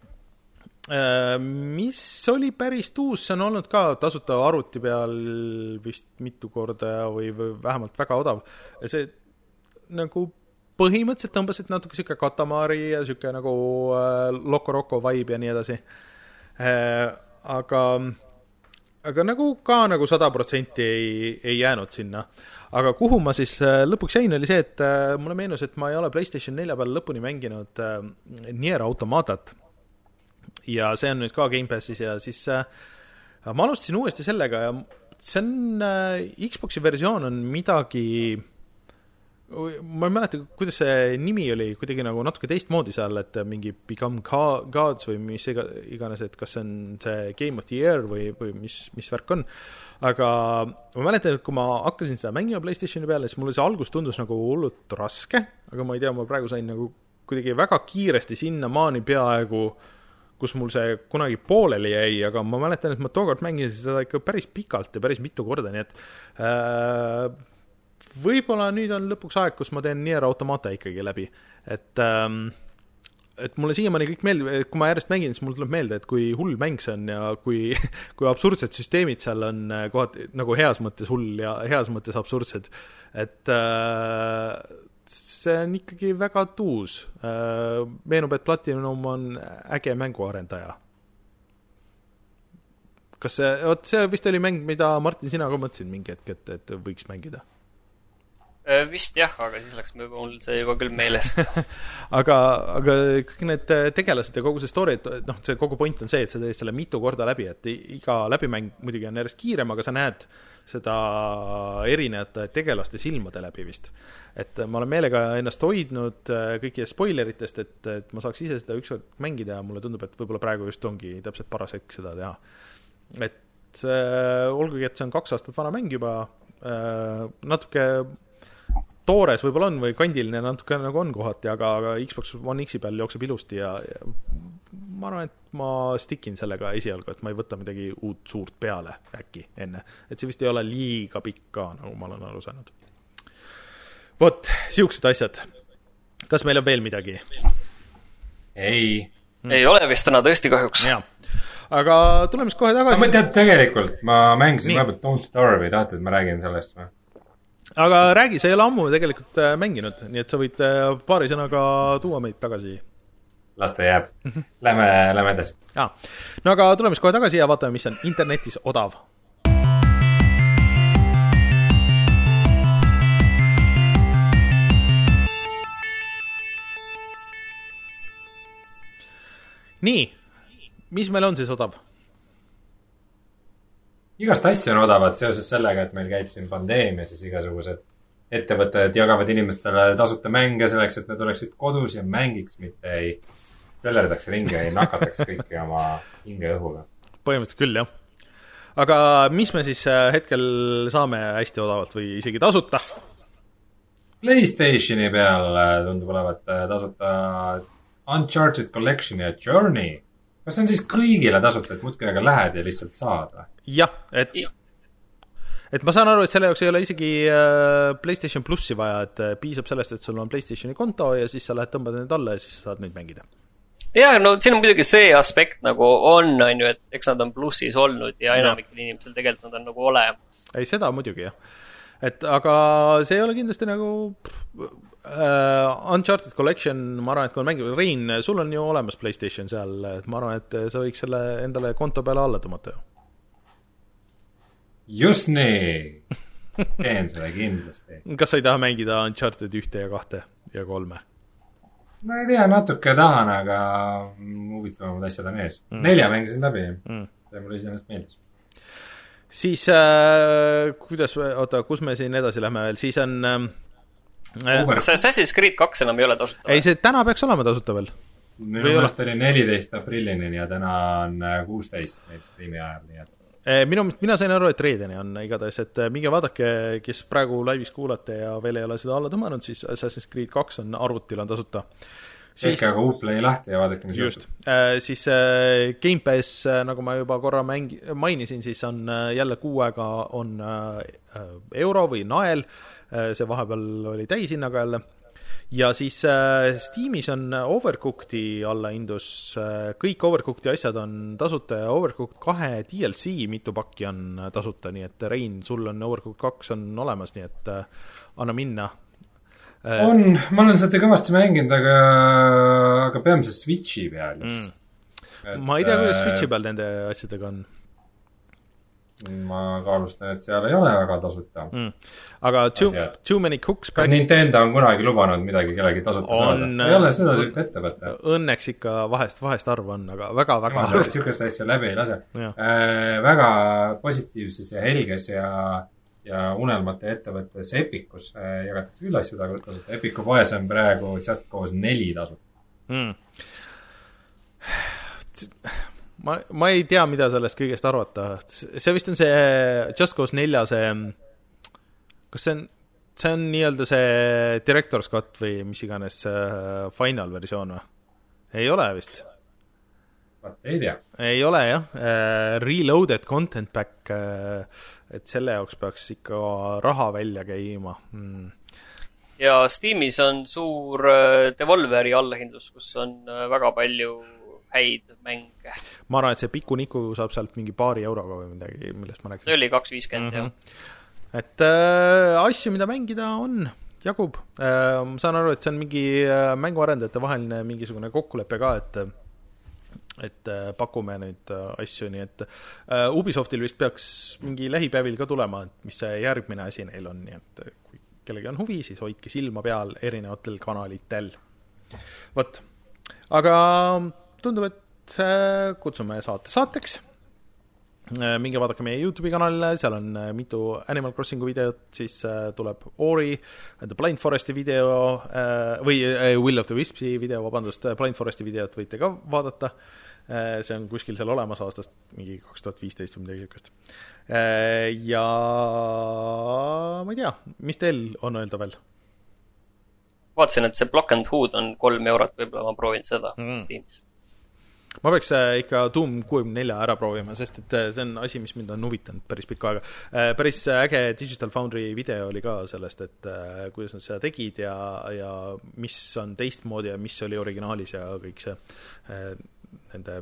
mis oli päris tuus, see on olnud ka tasuta arvuti peal vist mitu korda või, või vähemalt väga odav. See nagu põhimõtteliselt tõmbasid natuke siuke Katamari ja siuke nagu äh, Loco Roco vibe ja nii edasi. Äh, aga, aga nagu ka nagu sada protsenti ei, ei jäänud sinna. Aga kuhu ma siis äh, lõpuks jäin oli see, et äh, mulle meenus, et ma ei ole PlayStation nelja peal lõpuni mänginud äh, Nier Automatat. Ja see on nüüd ka Game Passis ja siis äh, ma alustasin uuesti sellega ja see on äh, Xboxi versioon on midagi ma ei mäleta, kuidas see nimi oli kuidagi nagu natuke teistmoodi seal, et mingi Become Gods või mis iganes, et kas see on see Game of the Year või, või mis, mis värk on. Aga ma mäletan, et kui ma hakkasin seda mängima PlayStationi peale, siis mulle see algus tundus nagu hullult raske, aga ma ei tea, ma praegu sain nagu kuidagi väga kiiresti sinna maani peaaegu, kus mul see kunagi pooleli jäi, aga ma mäletan, et ma tookord mängisin seda ikka päris pikalt ja päris mitu korda, nii et äh, võib-olla nüüd on lõpuks aeg, kus ma teen Nier Automata ikkagi läbi. Et, ähm, et mulle siiamaani kõik meeldib, et kui ma järjest mängin, siis mulle tuleb meelde, et kui hull mäng see on ja kui, kui absurdsed süsteemid seal on kohad nagu heas mõttes hull ja heas mõttes absurdsed. Et äh, see on ikkagi väga tuus. Äh, meenub, et Platinum on äge mänguarendaja. Kas see, oot, see vist oli mäng, mida Martin, sina ka mõtlesid mingi hetk, et, et võiks mängida? Vist jah, aga siis läks mul see juba küll meelest. aga, aga kõik need tegelased ja kogu see story, et noh, see kogu point on see, et sa teed selle mitu korda läbi, et iga läbimäng muidugi on järjest kiirem, aga sa näed seda erinevate tegelaste silmade läbi vist. Et ma olen meelega ennast hoidnud kõiki spoileritest, et, et ma saaks ise seda ükskord mängida ja mulle tundub, et võib-olla praegu just ongi täpselt paras hetk seda teha. Et äh, olgugi, et see on kaks aastat vana mäng juba, äh, natuke toores võib-olla on või kandiline natuke nagu on kohati, aga, aga Xbox One X-i peal jookseb ilusti ja, ja ma arvan, et ma stikin sellega esialgu, et ma ei võta midagi uut suurt peale äkki enne. Et see vist ei ole liiga pikk ka, nagu ma olen aru saanud. Vot, siuksed asjad. Kas meil on veel midagi? Ei. Hmm. Ei ole vist täna tõesti kahjuks. Ja. Aga tuleme siis kohe tagasi. Ma tead tegelikult, ma mängisin vahepeal Don't Starve, tahate, et ma räägin sellest või? Aga räägi, sa ei ole ammu tegelikult mänginud, nii et sa võid paari sõnaga tuua meid tagasi. Las ta jääb. Lähme, lähme edasi. Ja. No aga tuleme kohe tagasi ja vaatame, mis on internetis odav. Nii, mis meil on siis odav? Igast asju on odavad seoses sellega, et meil käib siin pandeemia, siis igasugused ettevõtted jagavad inimestele tasuta mänge selleks, et nad oleksid kodus ja mängiks, mitte ei pöllerdaks ringi ja ei nakataks kõiki oma hinge õhuga. Põhimõtteliselt küll, jah. Aga mis me siis hetkel saame hästi odavalt või isegi tasuta? PlayStationi peal tundub olevat tasuta Uncharted Collection ja Journey. Kas see on siis kõigile tasuta, et muudkui aga lähed ja lihtsalt saad? Jah, et, et ma saan aru, et selle jaoks ei ole isegi PlayStation plussi vaja, et piisab sellest, et sul on PlayStationi konto ja siis sa lähed tõmbad need alla ja siis saad neid mängida. Jaa, no siin on muidugi see aspekt nagu on, on ju, et eks nad on plussis olnud ja enamikul inimesel tegelikult nad on nagu olemas. Ei, seda muidugi, jah. Et aga see ei ole kindlasti nagu uh, Uncharted Collection, ma arvan, et kui on mängib, Rein, sul on ju olemas PlayStation seal, et ma arvan, et sa võiks selle endale konto peale alla tõmmata ju. Just nii. Teen seda kindlasti. Kas sa ei taha mängida Uncharted ühte ja kahte ja kolme? No ei tea, natuke tahan, aga huvitavamad asjad on ees. Mm. Nelja mängisin läbi. Mm. See mulle iseenesest meeldis. Siis, äh, kuidas, oota, kus me siin edasi lähme veel? Siis on... Äh, see Assassin's Creed kaks enam ei ole tasuta? Ei, see täna peaks olema tasuta veel. Minu mõelest oli neliteist aprillini ja täna on kuusteist meil streami ajal, nii et Minu, mina sain aru, et reedeni on igatahes, et minge vaadake, kes praegu laivis kuulate ja veel ei ole seda alla tõmmanud, siis Assassin's Creed kaks on arvutil on tasuta. Siis, tehke aga Uplay lahti ja vaadake, mis just, äh, siis äh, Game Pass, äh, nagu ma juba korra mängi, mainisin, siis on äh, jälle kuu aega on äh, euro või nael, äh, see vahepeal oli täishinnaga jälle. Ja siis äh, Steamis on Overcooked'i alla hindus, äh, kõik Overcooked'i asjad on tasuta ja Overcooked kahe D L C mitu pakki on tasuta, nii et Rein, sul on Overcooked kaks on olemas, nii et äh, anna minna. Äh, on, ma olen seda kõvasti mänginud, aga, aga peamiselt Switchi peal just. Mm. Ma ei tea, kuidas Switchi peal nende asjadega on. Ma kaalustan, et seal ei ole väga tasuta. Mm. Aga too, too many cooks kas Nintendo on kunagi lubanud midagi kellegi tasuta on, saada? Ei ole seda süüp ette võtta. Õnneks ikka vahest, vahest arv on, aga väga, väga arv. Sükest asja läbi ei lase. Äh, väga positiivses ja helges ja, ja unelmate ettevõttes Epicus äh, jagatakse küll asju tasuta. Epicu poes on praegu Just Cause neli tasuta. Mm. Ma, ma ei tea, mida sellest kõigest arvata. See vist on see Just Cause nelja see, kas see on, see on nii-öelda see Director's Cut või mis iganes final versioon või? Ei ole vist. Ei tea. Ei ole jah. Reloaded content pack, et selle jaoks peaks ikka raha välja käima. Hmm. Ja Steamis on suur Devolveri allahindlus, kus on väga palju häid mänge. Ma arvan, et see pikuniku saab sealt mingi paari euroga või midagi, millest ma rääkisin. See oli kaks viiskümmend, mm -hmm. jah. Et äh, asju, mida mängida on, jagub. Äh, ma saan aru, et see on mingi äh, mänguarendajate vaheline mingisugune kokkulepe ka, et et äh, pakume neid äh, asju, nii et äh, Ubisoftil vist peaks mingi lähipäevil ka tulema, et mis see järgmine asi neil on, nii et kui kellegi on huvi, siis hoidke silma peal erinevatel kanalitel. Võt, aga tundub, et kutsume saate saateks. Minge vaadake meie YouTube'i kanalile, seal on mitu Animal Crossingu videot, siis tuleb Ori, The Blind Foresti video või Will of the Wispsi video, vabandust, Blind Foresti videot võite ka vaadata. See on kuskil seal olemas aastast mingi kaks tuhat viisteist või midagi sükest. Ja ma ei tea, mis teil on öelda veel? Vaatasin, et see Block and Hood on kolm eurot, võib-olla ma proovin seda mm. Steamis. Ma peaks ikka Doom kuuekümne nelja ära proovima, sest et see on asi, mis mind on huvitanud päris pikka aega. Päris äge Digital Foundry video oli ka sellest, et kuidas nad seda tegid ja, ja mis on teistmoodi ja mis oli originaalis ja kõik see nende,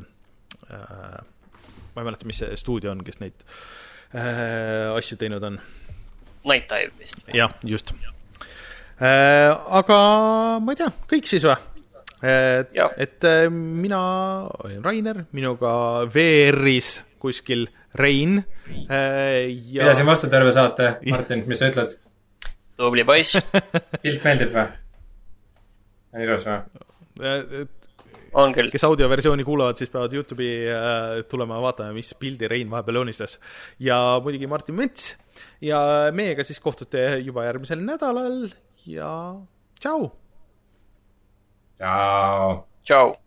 ma ei mäleta, mis see stuudio on, kes neid asju teinud on. Night Dive vist. Jah, just. Aga ma ei tea, kõik siis või? Et, et mina olin Rainer, minuga V R-is kuskil Rein ja... Pidasin vastu terve saate, Martin, mis sa ütled? Tubli poiss. Pilt meeldib või? On ilus või? On küll. Kes audioversiooni kuulavad, siis peavad YouTube'i tulema ja vaatama, mis pildi Rein vahepeal joonistas. Ja muidugi Martin Mets ja meiega siis kohtute juba järgmisel nädalal ja tšau! Ciao. Ciao.